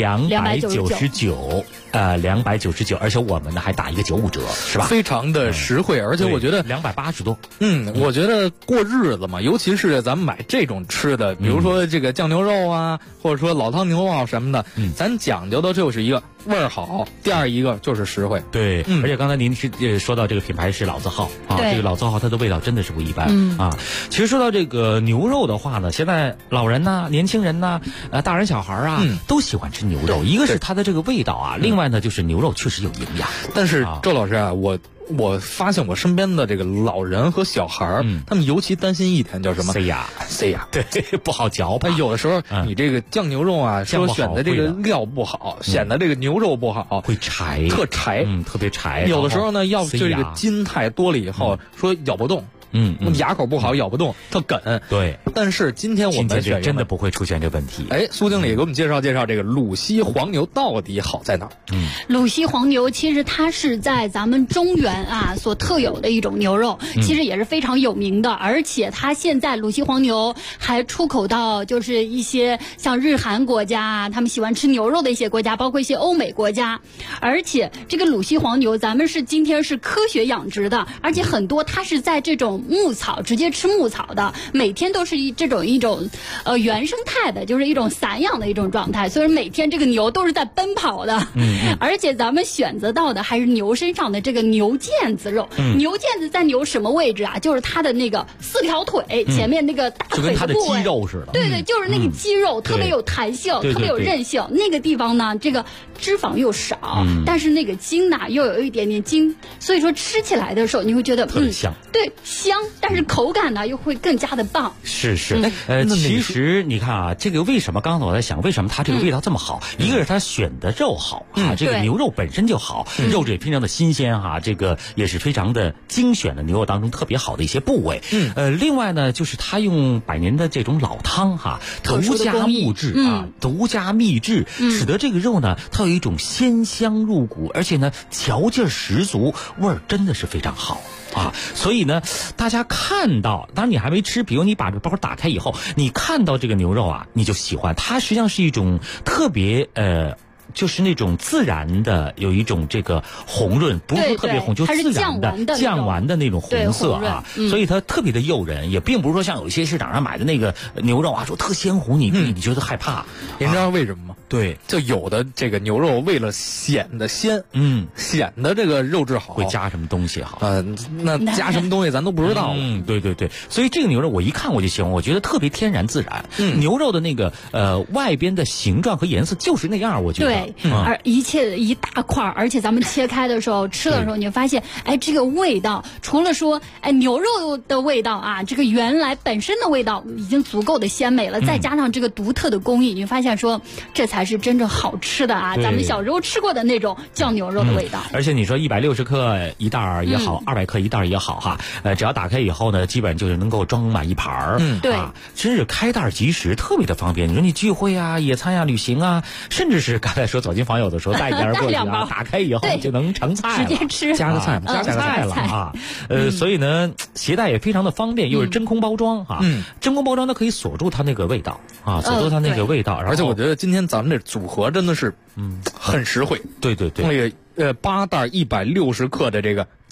299，而且我们呢还打一个95折，是吧？ 非常的实惠，而且我觉得 280多。 我觉得过日子嘛，尤其是咱们买这种吃的，比如说这个酱牛肉啊，或者说老汤牛肉什么的，咱讲究的就是一个味儿好，第二一个就是实惠。 对，而且刚才您是说到这个品牌是老字号啊，这个老字号它的味道真的是不一般啊。其实说到这个牛肉的话呢，现在老人呐、年轻人呐、大人小孩啊，都喜欢吃牛肉。一个是它的这个味道啊，另外呢就是牛肉确实有营养。 但是周老师啊，我发现我身边的这个老人和小孩他们尤其担心一点，叫什么？塞牙， 对，不好嚼。 有的时候你这个酱牛肉啊，说选的这个料不好，显得这个牛肉不好， 会柴， 特柴， 特别柴。 有的时候呢，要就这个筋太多了以后，说咬不动。牙口不好，咬不动，特梗。 对， 但是今天我们真的不会出现这问题。 苏经理给我们介绍介绍这个鲁西黄牛到底好在哪儿？ 鲁西黄牛其实它是在咱们中原所特有的一种牛肉，其实也是非常有名的。而且它现在鲁西黄牛还出口到就是一些像日韩国家他们喜欢吃牛肉的一些国家，包括一些欧美国家。而且这个鲁西黄牛咱们今天是科学养殖的，而且很多它是在这种牧草直接吃牧草的，每天都是一种原生态的，就是一种散养的一种状态，所以每天这个牛都是在奔跑的。而且咱们选择到的还是牛身上的这个牛腱子肉。牛腱子在牛什么位置啊？就是它的那个4条腿前面那个大腿的部位， 就跟它的肌肉似的。 对，就是那个肌肉特别有弹性，特别有韧性。那个地方呢，这个脂肪又少，但是那个筋呢又有一点点筋，所以说吃起来的时候你会觉得特别香。 对，香，但是口感呢又会更加的棒。 是。其实你看啊，这个为什么刚才我在想，为什么它这个味道这么好？一个是它选的肉好这个牛肉本身就好，肉质也非常的新鲜这个也是非常的精选的牛肉当中特别好的一些部位。另外呢，就是它用100年的这种老汤独家秘制，使得这个肉呢，它有一种鲜香入骨，而且呢嚼劲十足，味儿真的是非常好。所以呢，大家看到，当然你还没吃，比如你把这包打开以后，你看到这个牛肉你就喜欢它，实际上是一种特别就是那种自然的，有一种这个红润，不是说特别红，就自然的酱完的那种红色所以它特别的诱人，也并不是说像有一些市场上买的那个牛肉说特鲜红，你觉得害怕。 您知道为什么吗？ 对， 就有的这个牛肉为了显得鲜，显得这个肉质好， 会加什么东西那加什么东西咱都不知道。 对，所以这个牛肉我一看我就喜欢，我觉得特别天然自然。牛肉的那个外边的形状和颜色就是那样，我觉得。 对，而一切一大块，而且咱们切开的时候吃的时候，你会发现，这个味道除了说牛肉的味道这个原来本身的味道已经足够的鲜美了，再加上这个独特的工艺，你会发现说这才是真正好吃的咱们小时候吃过的那种酱牛肉的味道。 而且你说160克一袋也好，200克一袋也好只要打开以后呢，基本就是能够装满一盘对， 真是开袋即食，特别的方便。你说你聚会野餐旅行甚至是刚才说走进访友的时候带一点过去打开以后就能成菜了， 直接吃， 加个菜了所以呢，携带也非常的方便，又是真空包装真空包装它可以锁住它那个味道锁住它那个味道。 而且我觉得今天咱们这组合真的是很实惠。 对， 那个8袋160克的这个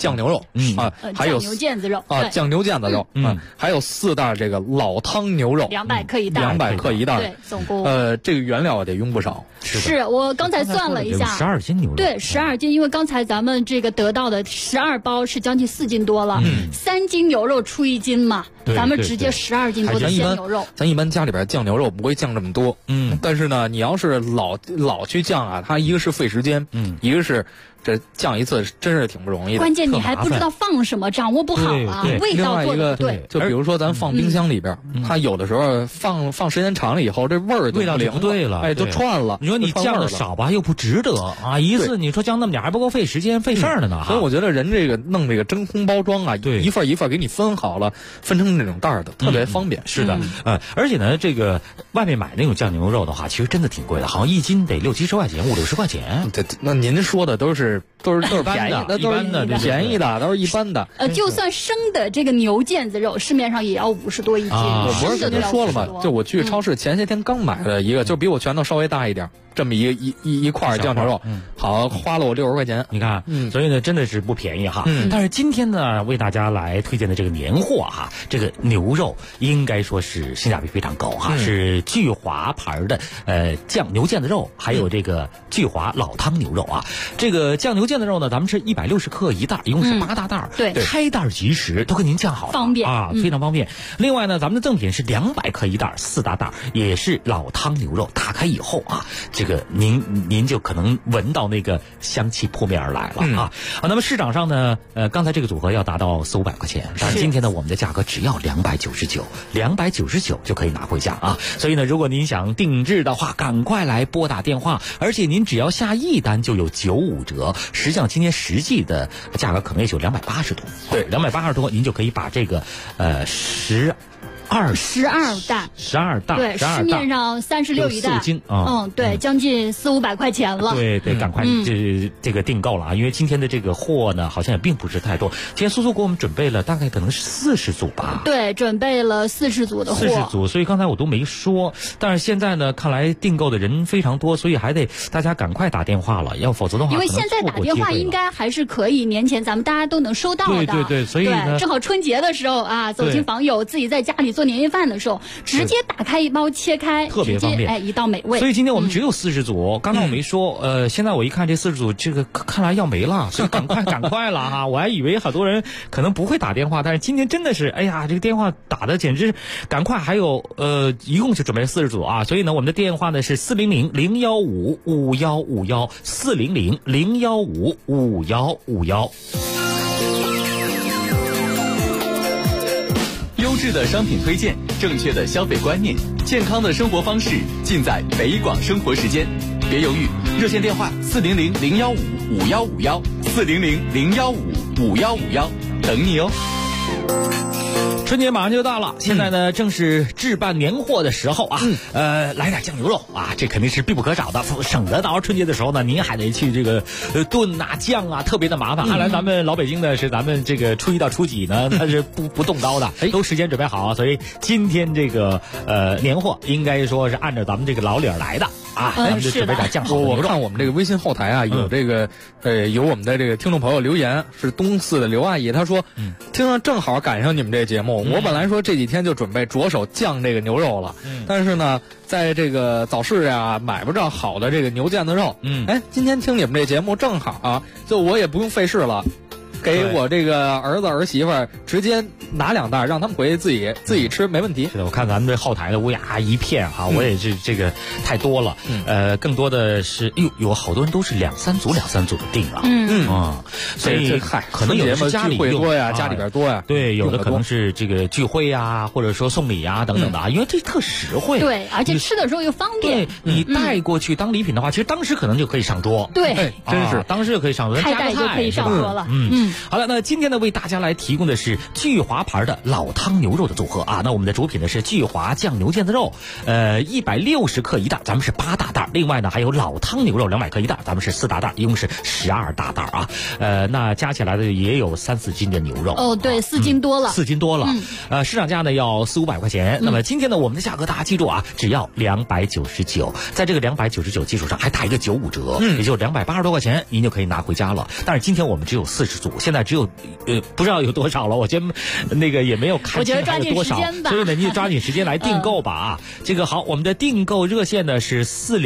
酱牛肉还有酱牛腱子肉酱牛腱子肉还有4袋这个老汤牛肉 ，200克一袋 ，200克一袋， 对，总共这个原料得用不少。 是我刚才算了一下 ，12斤牛肉， 对，12斤，因为刚才咱们这个得到的12包是将近4斤多了，3斤牛肉出1斤嘛，咱们直接12斤多的鲜牛肉。 咱一般家里边酱牛肉不会酱这么多，但是呢，你要是老去酱啊，它一个是费时间，一个是这酱一次真是挺不容易的。 关键你还不知道放什么，掌握不好啊，味道做的对。 就比如说咱放冰箱里边，它有的时候放时间长了以后，这味道就不对了， 哎，都串了。 你说你酱的少吧，又不值得啊！一次你说酱那么点还不够费时间费事儿的呢。 所以我觉得人这个弄这个真空包装啊，一份一份给你分好了，分成那种袋儿的，特别方便。 是的，而且呢，这个外面买那种酱牛肉的话，其实真的挺贵的，好像1斤得60-70块钱，50-60块钱。 对，那您说的都是便宜的， 一般的便宜的都是一般的。 就算生的这个牛腱子肉，市面上也要50多1斤。 我不是跟您说了吗？就我去超市前些天刚买了一个，就比我拳头稍微大一点，这么一块酱牛肉，好花了我60块钱。 你看，所以呢，真的是不便宜哈。但是今天呢，为大家来推荐的这个年货哈，这个牛肉应该说是性价比非常高哈，是聚华牌的酱牛腱子肉，还有这个聚华老汤牛肉啊。这个酱牛腱子肉呢，咱们是160克一袋，一共是8大袋， 对， 开袋即食，都给您酱好了， 方便啊，非常方便。另外呢，咱们的赠品是200克一袋，4大袋，也是老汤牛肉，打开以后啊，这个您就可能闻到那个香气扑面而来了啊。那么市场上呢，刚才这个组合要达到400-500块钱，但是今天呢，我们的价格只要299就可以拿回家啊。所以呢，如果您想定制的话，赶快来拨打电话，而且您只要下1单就有95折。实际上今天实际的价格可能也就280多，对，280多，您就可以把这个12袋， 对，市面上36一袋 ，4斤对，将近400-500块钱了。 对，得赶快这个订购了啊，因为今天的这个货呢，好像也并不是太多。今天苏苏给我们准备了大概可能是40组吧。 对，准备了40组的货。 40组，所以刚才我都没说。但是现在呢，看来订购的人非常多，所以还得大家赶快打电话了，要否则的话， 因为现在打电话应该还是可以，年前咱们大家都能收到的。 对，所以呢， 正好春节的时候啊，走亲访友，自己在家里做年夜饭的时候，直接打开一包切开， 特别方便， 哎，一道美味。 所以今天我们只有40组，刚才我没说，现在我一看这40组，这个看来要没了，所以赶快了哈！我还以为很多人可能不会打电话，但是今天真的是，哎呀，这个电话打的简直赶快，还有一共就准备40组啊！所以呢，我们的电话呢是400-015-5151，400-015-5151。 优质的商品推荐，正确的消费观念，健康的生活方式，尽在北广生活时间。别犹豫，热线电话400-015-5151，400-015-5151，等你哦。 春节马上就到了，现在呢正是置办年货的时候啊。来点酱牛肉啊，这肯定是必不可少的，省得到春节的时候呢，您还得去这个炖啊酱啊，特别的麻烦。看来咱们老北京的是咱们这个初一到初几呢，它是不动刀的，都时间准备好，所以今天这个年货应该说是按照咱们这个老理儿来的啊，咱们就准备点酱好的牛肉。 我看我们这个微信后台啊，有这个有我们的这个听众朋友留言，是东四的刘阿姨，她说，听上正好赶上你们这节目。我本来说这几天就准备着手酱这个牛肉了，但是呢，在这个早市啊买不着好的这个牛腱子肉，今天听你们这节目正好，就我也不用费事了。给我这个儿子儿媳妇儿直接拿2袋，让他们回去自己吃，没问题。 是的，我看咱们这后台的乌鸦一片哈，我也是这个太多了，更多的是有好多人都是2、3组的订啊，所以可能有的是家里多呀，家里边多呀， 对，有的可能是这个聚会呀，或者说送礼呀等等的啊，因为这特实惠， 对，而且吃的时候又方便。 对，你带过去当礼品的话，其实当时可能就可以上桌， 对， 真是当时就可以上桌， 开袋就可以上桌了， 好了，那今天呢，为大家来提供的是聚华牌的老汤牛肉的组合啊。那我们的主品呢是聚华酱牛腱子肉，160克一袋，咱们是8大袋。另外呢，还有老汤牛肉200克一袋，咱们是4大袋，一共是12大袋啊。那加起来的也有3-4斤的牛肉。 哦，对，4斤多了 ，4斤多了。市场价呢要400-500块钱。那么今天呢，我们的价格大家记住啊，只要299，在这个299基础上还打一个95折，也就280多块钱，您就可以拿回家了。但是今天我们只有40组， 现在只有不知道有多少了，我先那个也没有看清还有多少，所以呢你就抓紧时间来订购吧啊。这个好，我们的订购热线呢是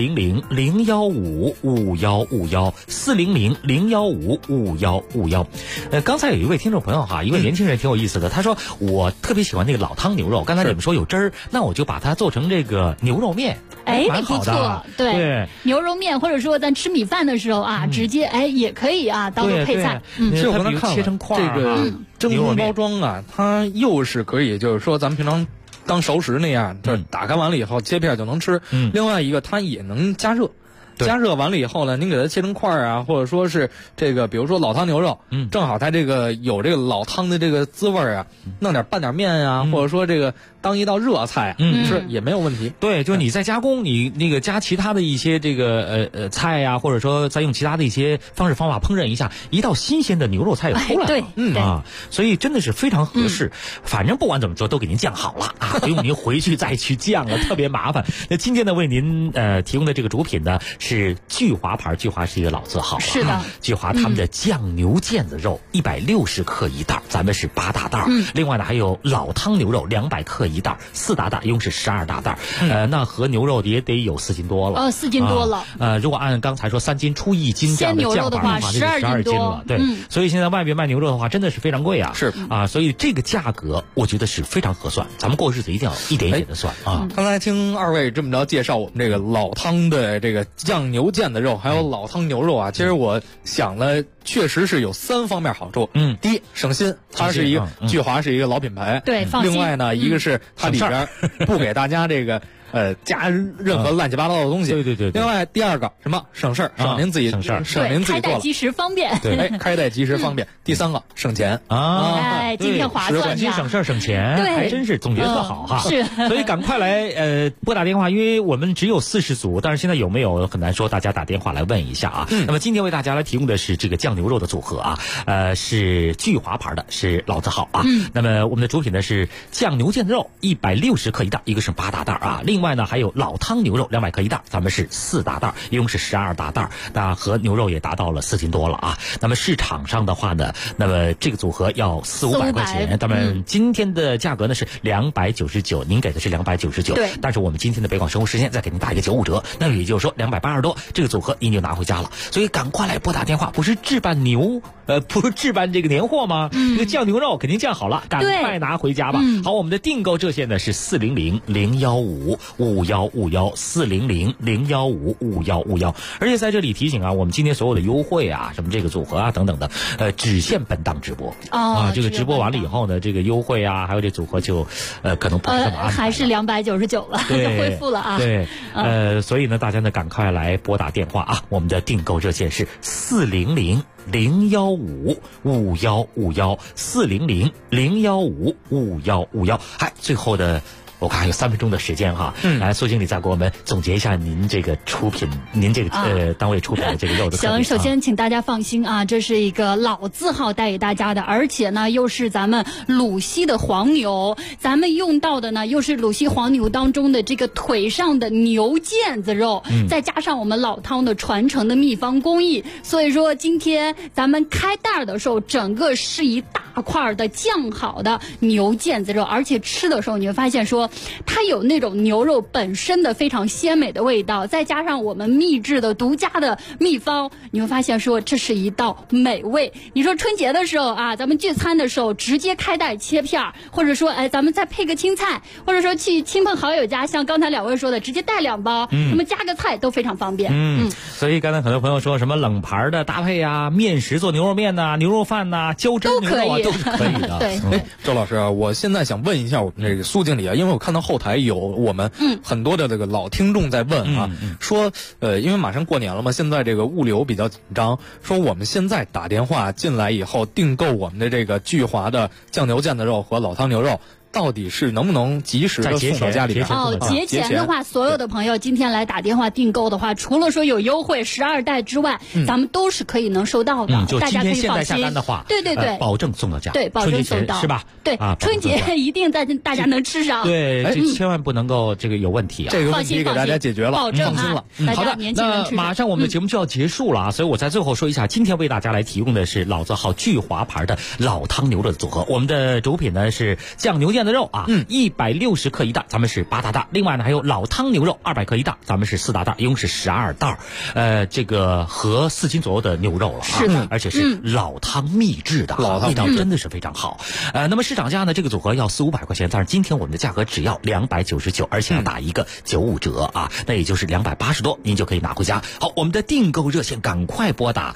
400-015-5151，400-015-5151。刚才有一位听众朋友哈，一位年轻人挺有意思的，他说我特别喜欢那个老汤牛肉，刚才你们说有汁儿，那我就把它做成这个牛肉面。蛮好的， 不错，对，牛肉面或者说咱吃米饭的时候啊，直接也可以啊，当做配菜。 是我刚才看切成块这个真空包装啊，它又是可以，就是说咱们平常当熟食那样，就是打开完了以后切片就能吃。另外一个，它也能加热。加热完了以后呢，您给它切成块啊，或者说是这个，比如说老汤牛肉，正好它这个有这个老汤的这个滋味啊，弄点拌点面啊，或者说这个当一道热菜，是也没有问题。 对，就是你再加工，你那个加其他的一些这个菜呀，或者说再用其他的一些方式方法烹饪一下，一道新鲜的牛肉菜也出来了。 对， 所以真的是非常合适。反正不管怎么说，都给您酱好了啊，不用您回去再去酱了，特别麻烦。那今天呢，为您提供的这个主品呢是聚华牌，聚华是一个老字号了。 是的， 聚华他们的酱牛腱子肉160克一袋，咱们是8大袋。另外呢，还有老汤牛肉200克一袋，4大袋，一共是12大袋。那和牛肉也得有4斤多了。 4斤多了。 如果按刚才说3斤出1斤这样的酱法的话，这12斤了。对，所以现在外面卖牛肉的话，真的是非常贵啊。 是啊，所以这个价格我觉得是非常合算。咱们过日子一定要一点一点的算啊。 刚才听二位这么着介绍我们这个老汤的这个酱牛腱子肉，还有老汤牛肉啊，其实我想了，确实是有3方面好处。第一，省心，它是一个聚华是一个老品牌。 对，放心。 另外呢，一个是它里边不给大家这个加任何乱七八糟的东西。 对。 另外第二个什么省事儿，省您自己省您自己做了。 开袋即时方便。 对， 开袋即时方便。第三个省钱啊， 今天划算， 省心省事儿省钱，还真是总结特好哈。 是， 所以赶快来拨打电话，因为我们只有40组，但是现在有没有很难说，大家打电话来问一下啊。那么今天为大家来提供的是这个酱牛肉的组合啊，是聚华牌的，是老字号啊。那么我们的主品呢是酱牛腱子肉160克一袋，一个是8大袋啊。另外呢还有老汤牛肉200克一袋，咱们是4大袋，一共是12大袋，那和牛肉也达到了4斤多了啊。那么市场上的话呢，那么这个组合要400-500块钱，咱们今天的价格呢是299，您给的是299， 对。 但是我们今天的北广生活时间再给您打一个95折，那也就是说280多，这个组合您就拿回家了。所以赶快来拨打电话，不是置办不是置办这个年货吗？这个酱牛肉肯定酱好了，赶快拿回家吧。好，我们的订购热线呢是400-015-5151，400-015-5151。而且在这里提醒啊，我们今天所有的优惠啊，什么这个组合啊等等的，只限本档直播这个直播完了以后呢，这个优惠啊，还有这组合就可能不这么安排了， 还是299了，就恢复了啊。 对，所以呢，大家呢赶快来拨打电话啊，我们的订购热线是400-015-5151，400-015-5151。最后的我看还有3分钟的时间哈，来苏经理再给我们总结一下您这个出品，您这个单位出品的这个肉的。 行，首先请大家放心啊，这是一个老字号带给大家的，而且呢又是咱们鲁西的黄牛，咱们用到的呢又是鲁西黄牛当中的这个腿上的牛腱子肉，再加上我们老汤的传承的秘方工艺，所以说今天咱们开袋的时候，整个是一大块的酱好的牛腱子肉，而且吃的时候你会发现说它有那种牛肉本身的非常鲜美的味道，再加上我们秘制的独家的秘方，你会发现说这是一道美味。你说春节的时候啊，咱们聚餐的时候直接开袋切片，或者说咱们再配个青菜，或者说去亲朋好友家，像刚才2位说的直接带2包，那么加个菜都非常方便。 所以刚才很多朋友说什么冷盘的搭配啊，面食做牛肉面呐、牛肉饭呐、浇汁牛肉啊，都是可以的。 对， 周老师啊，我现在想问一下我们这个苏经理啊，因为我看到后台有我们很多的这个老听众在问啊，说因为马上过年了嘛，现在这个物流比较紧张，说我们现在打电话进来以后订购我们的这个聚华的酱牛腱子肉和老汤牛肉， 到底是能不能及时的送到家里边？ 节前的话，所有的朋友今天来打电话订购的话，除了说有优惠12袋之外，咱们都是可以能收到的。 就今天现在下单的话， 对， 保证送到家。 对，保证送到， 是吧？ 对，春节一定大家能吃上。 对，这千万不能够这个有问题啊！ 这个问题给大家解决了， 保证放心了。 好的，那马上我们的节目就要结束了啊，所以我在最后说一下，今天为大家来提供的是老字号聚华牌的老汤牛肉的组合。我们的主品呢是酱牛腱子肉啊，160克一袋，咱们是8大袋。另外呢还有老汤牛肉200克一袋，咱们是4大袋，一共是12袋。这个合4斤左右的牛肉了啊， 是的， 而且是老汤秘制的，味道真的是非常好。那么市场价呢，这个组合要400-500块钱，但是今天我们的价格只要299，而且要打一个95折啊，那也就是280多，您就可以拿回家。好，我们的订购热线赶快拨打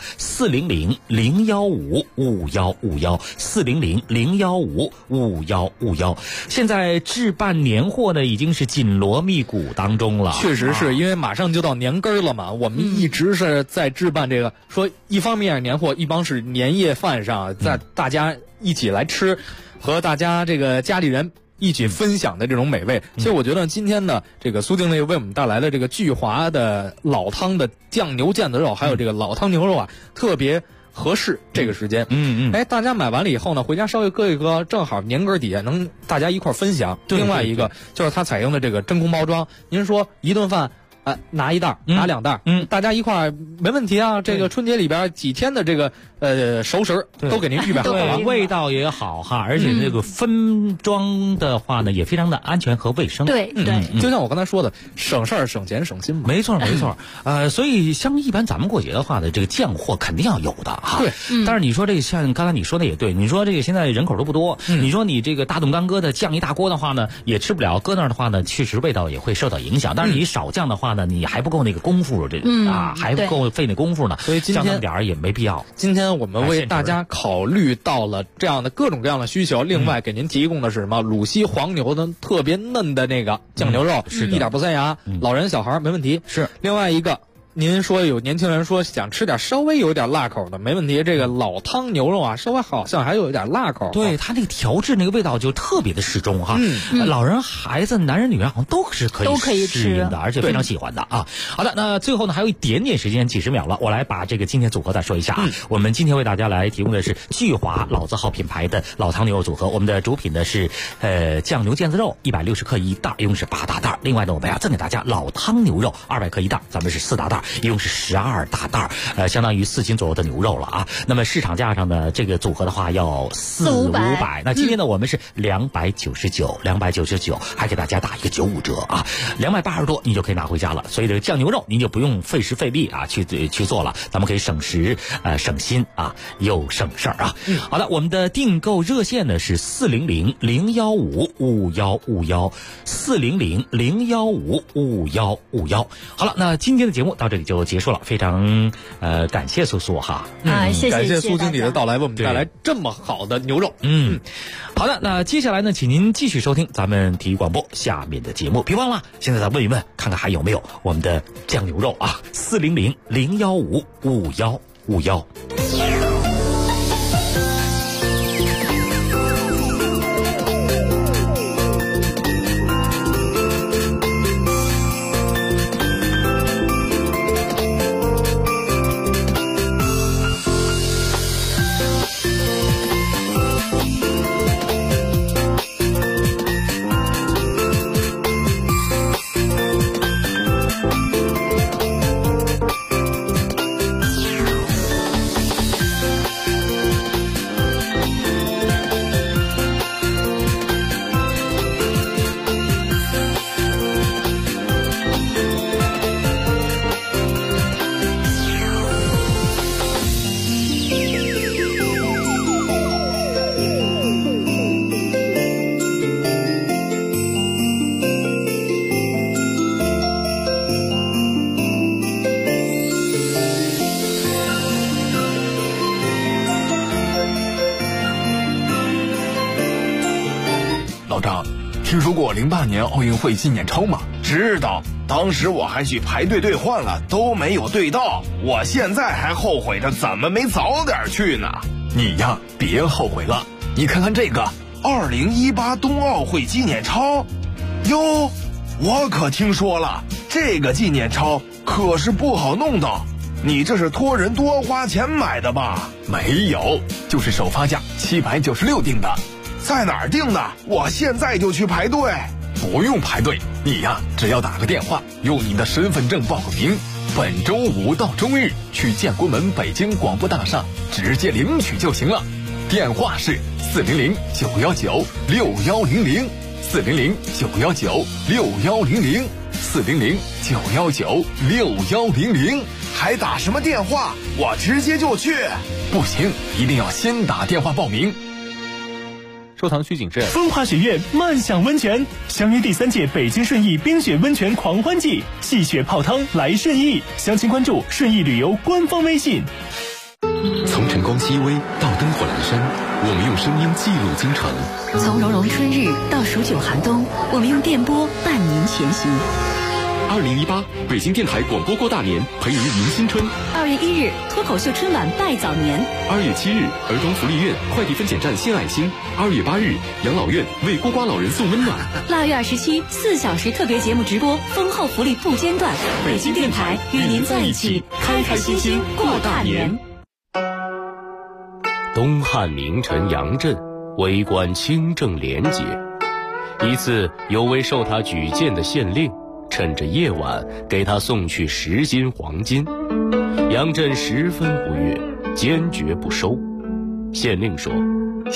400-015-5151，400-015-5151。现在置办年货呢，已经是紧锣密鼓当中了。 确实是因为马上就到年根了嘛，我们一直是在置办这个，说一方面年货，一帮是年夜饭上，在大家一起来吃，和大家这个家里人一起分享的这种美味。所以我觉得今天呢，这个苏经理为我们带来的这个聚华的老汤的酱牛腱子肉，还有这个老汤牛肉啊，特别合适这个时间。大家买完了以后呢，回家稍微搁一搁，正好年根底下能大家一块分享。另外一个就是它采用的这个真空包装，您说一顿饭拿1袋拿2袋，大家一块没问题啊。这个春节里边几天的这个熟食都给您预备好了， 味道也好哈，而且这个分装的话呢也非常的安全和卫生。 对， 就像我刚才说的，省事儿省钱省心嘛。 没错。所以像一般咱们过节的话呢，这个酱货肯定要有的哈。 对， 但是你说这个像刚才你说的也对，你说这个现在人口都不多，你说你这个大动干搁的酱一大锅的话呢，也吃不了，搁那儿的话呢，确实味道也会受到影响。但是你少酱的话呢，你还不够那个功夫，还不够费那功夫呢。 所以今天酱那么点儿也没必要。 今天我们为大家考虑到了这样的各种各样的需求，另外给您提供的是什么？鲁西黄牛的特别嫩的那个酱牛肉，一点不塞牙，老人小孩没问题。 是另外一个。您说有年轻人说想吃点稍微有点辣口的，没问题。这个老汤牛肉啊，稍微好像还有一点辣口。 对，它那个调制那个味道就特别的适中哈。老人、孩子、男人、女人好像都是可以适应的，而且非常喜欢的啊。好的，那最后呢还有一点点时间，几十秒了，我来把这个今天组合再说一下啊。我们今天为大家来提供的是聚华老字号品牌的老汤牛肉组合，我们的主品呢是酱牛腱子肉160克一袋，一共是8大袋。另外呢，我们要赠给大家老汤牛肉200克一袋，咱们是4大袋。一共是12大袋，相当于4斤左右的牛肉了啊。那么市场价上的这个组合的话要400-500，那今天呢我们是299，还给大家打一个95折啊，280多你就可以拿回家了。所以这个酱牛肉您就不用费时费力啊去做了，咱们可以省时省心啊，又省事儿啊。好的，我们的订购热线呢是400-015-5151，400-015-5151。好了，那今天的节目到这里就结束了，非常感谢苏哈谢谢感谢苏经理的到来，为我们带来这么好的牛肉。 好的，那接下来呢，请您继续收听咱们体育广播下面的节目，别忘了现在再问一问，看看还有没有我们的酱牛肉啊，400-015-5151。 听说过08年奥运会纪念钞吗？知道，当时我还去排队兑换了，都没有兑到。我现在还后悔着怎么没早点去呢。 你呀，别后悔了，你看看这个 2018冬奥会纪念钞。哟，我可听说了，这个纪念钞可是不好弄到。你这是托人多花钱买的吧？ 没有，就是首发价796订的。 在哪儿订的？我现在就去排队。 不用排队，你呀，只要打个电话，用你的身份证报个名，本周5到周日去建国门北京广播大厦直接领取就行了。电话是400-919-6100。400-919-6100 400-919-6100。 还打什么电话？我直接就去。 不行，一定要先打电话报名。 寿塘区警示： 风华雪月漫享温泉，相约第3届北京顺义冰雪温泉狂欢季，戏雪泡汤来顺义。详情关注顺义旅游官方微信。 从晨光熹微到灯火阑珊，我们用声音记录京城； 从融融春日到数九寒冬，我们用电波伴您前行。 2018北京电台广播过大年，陪您迎新春。 2月1日脱口秀春晚拜早年。 2月7日儿童福利院快递分拣站献爱心。2月8日养老院为孤寡老人送温暖。 腊月27 4小时特别节目直播，丰厚福利不间断。北京电台与您在一起，开开心心过大年。 东汉名臣杨震为官清正廉洁，一次有位受他举荐的县令趁着夜晚给他送去10斤黄金，杨震十分不悦，坚决不收。县令说：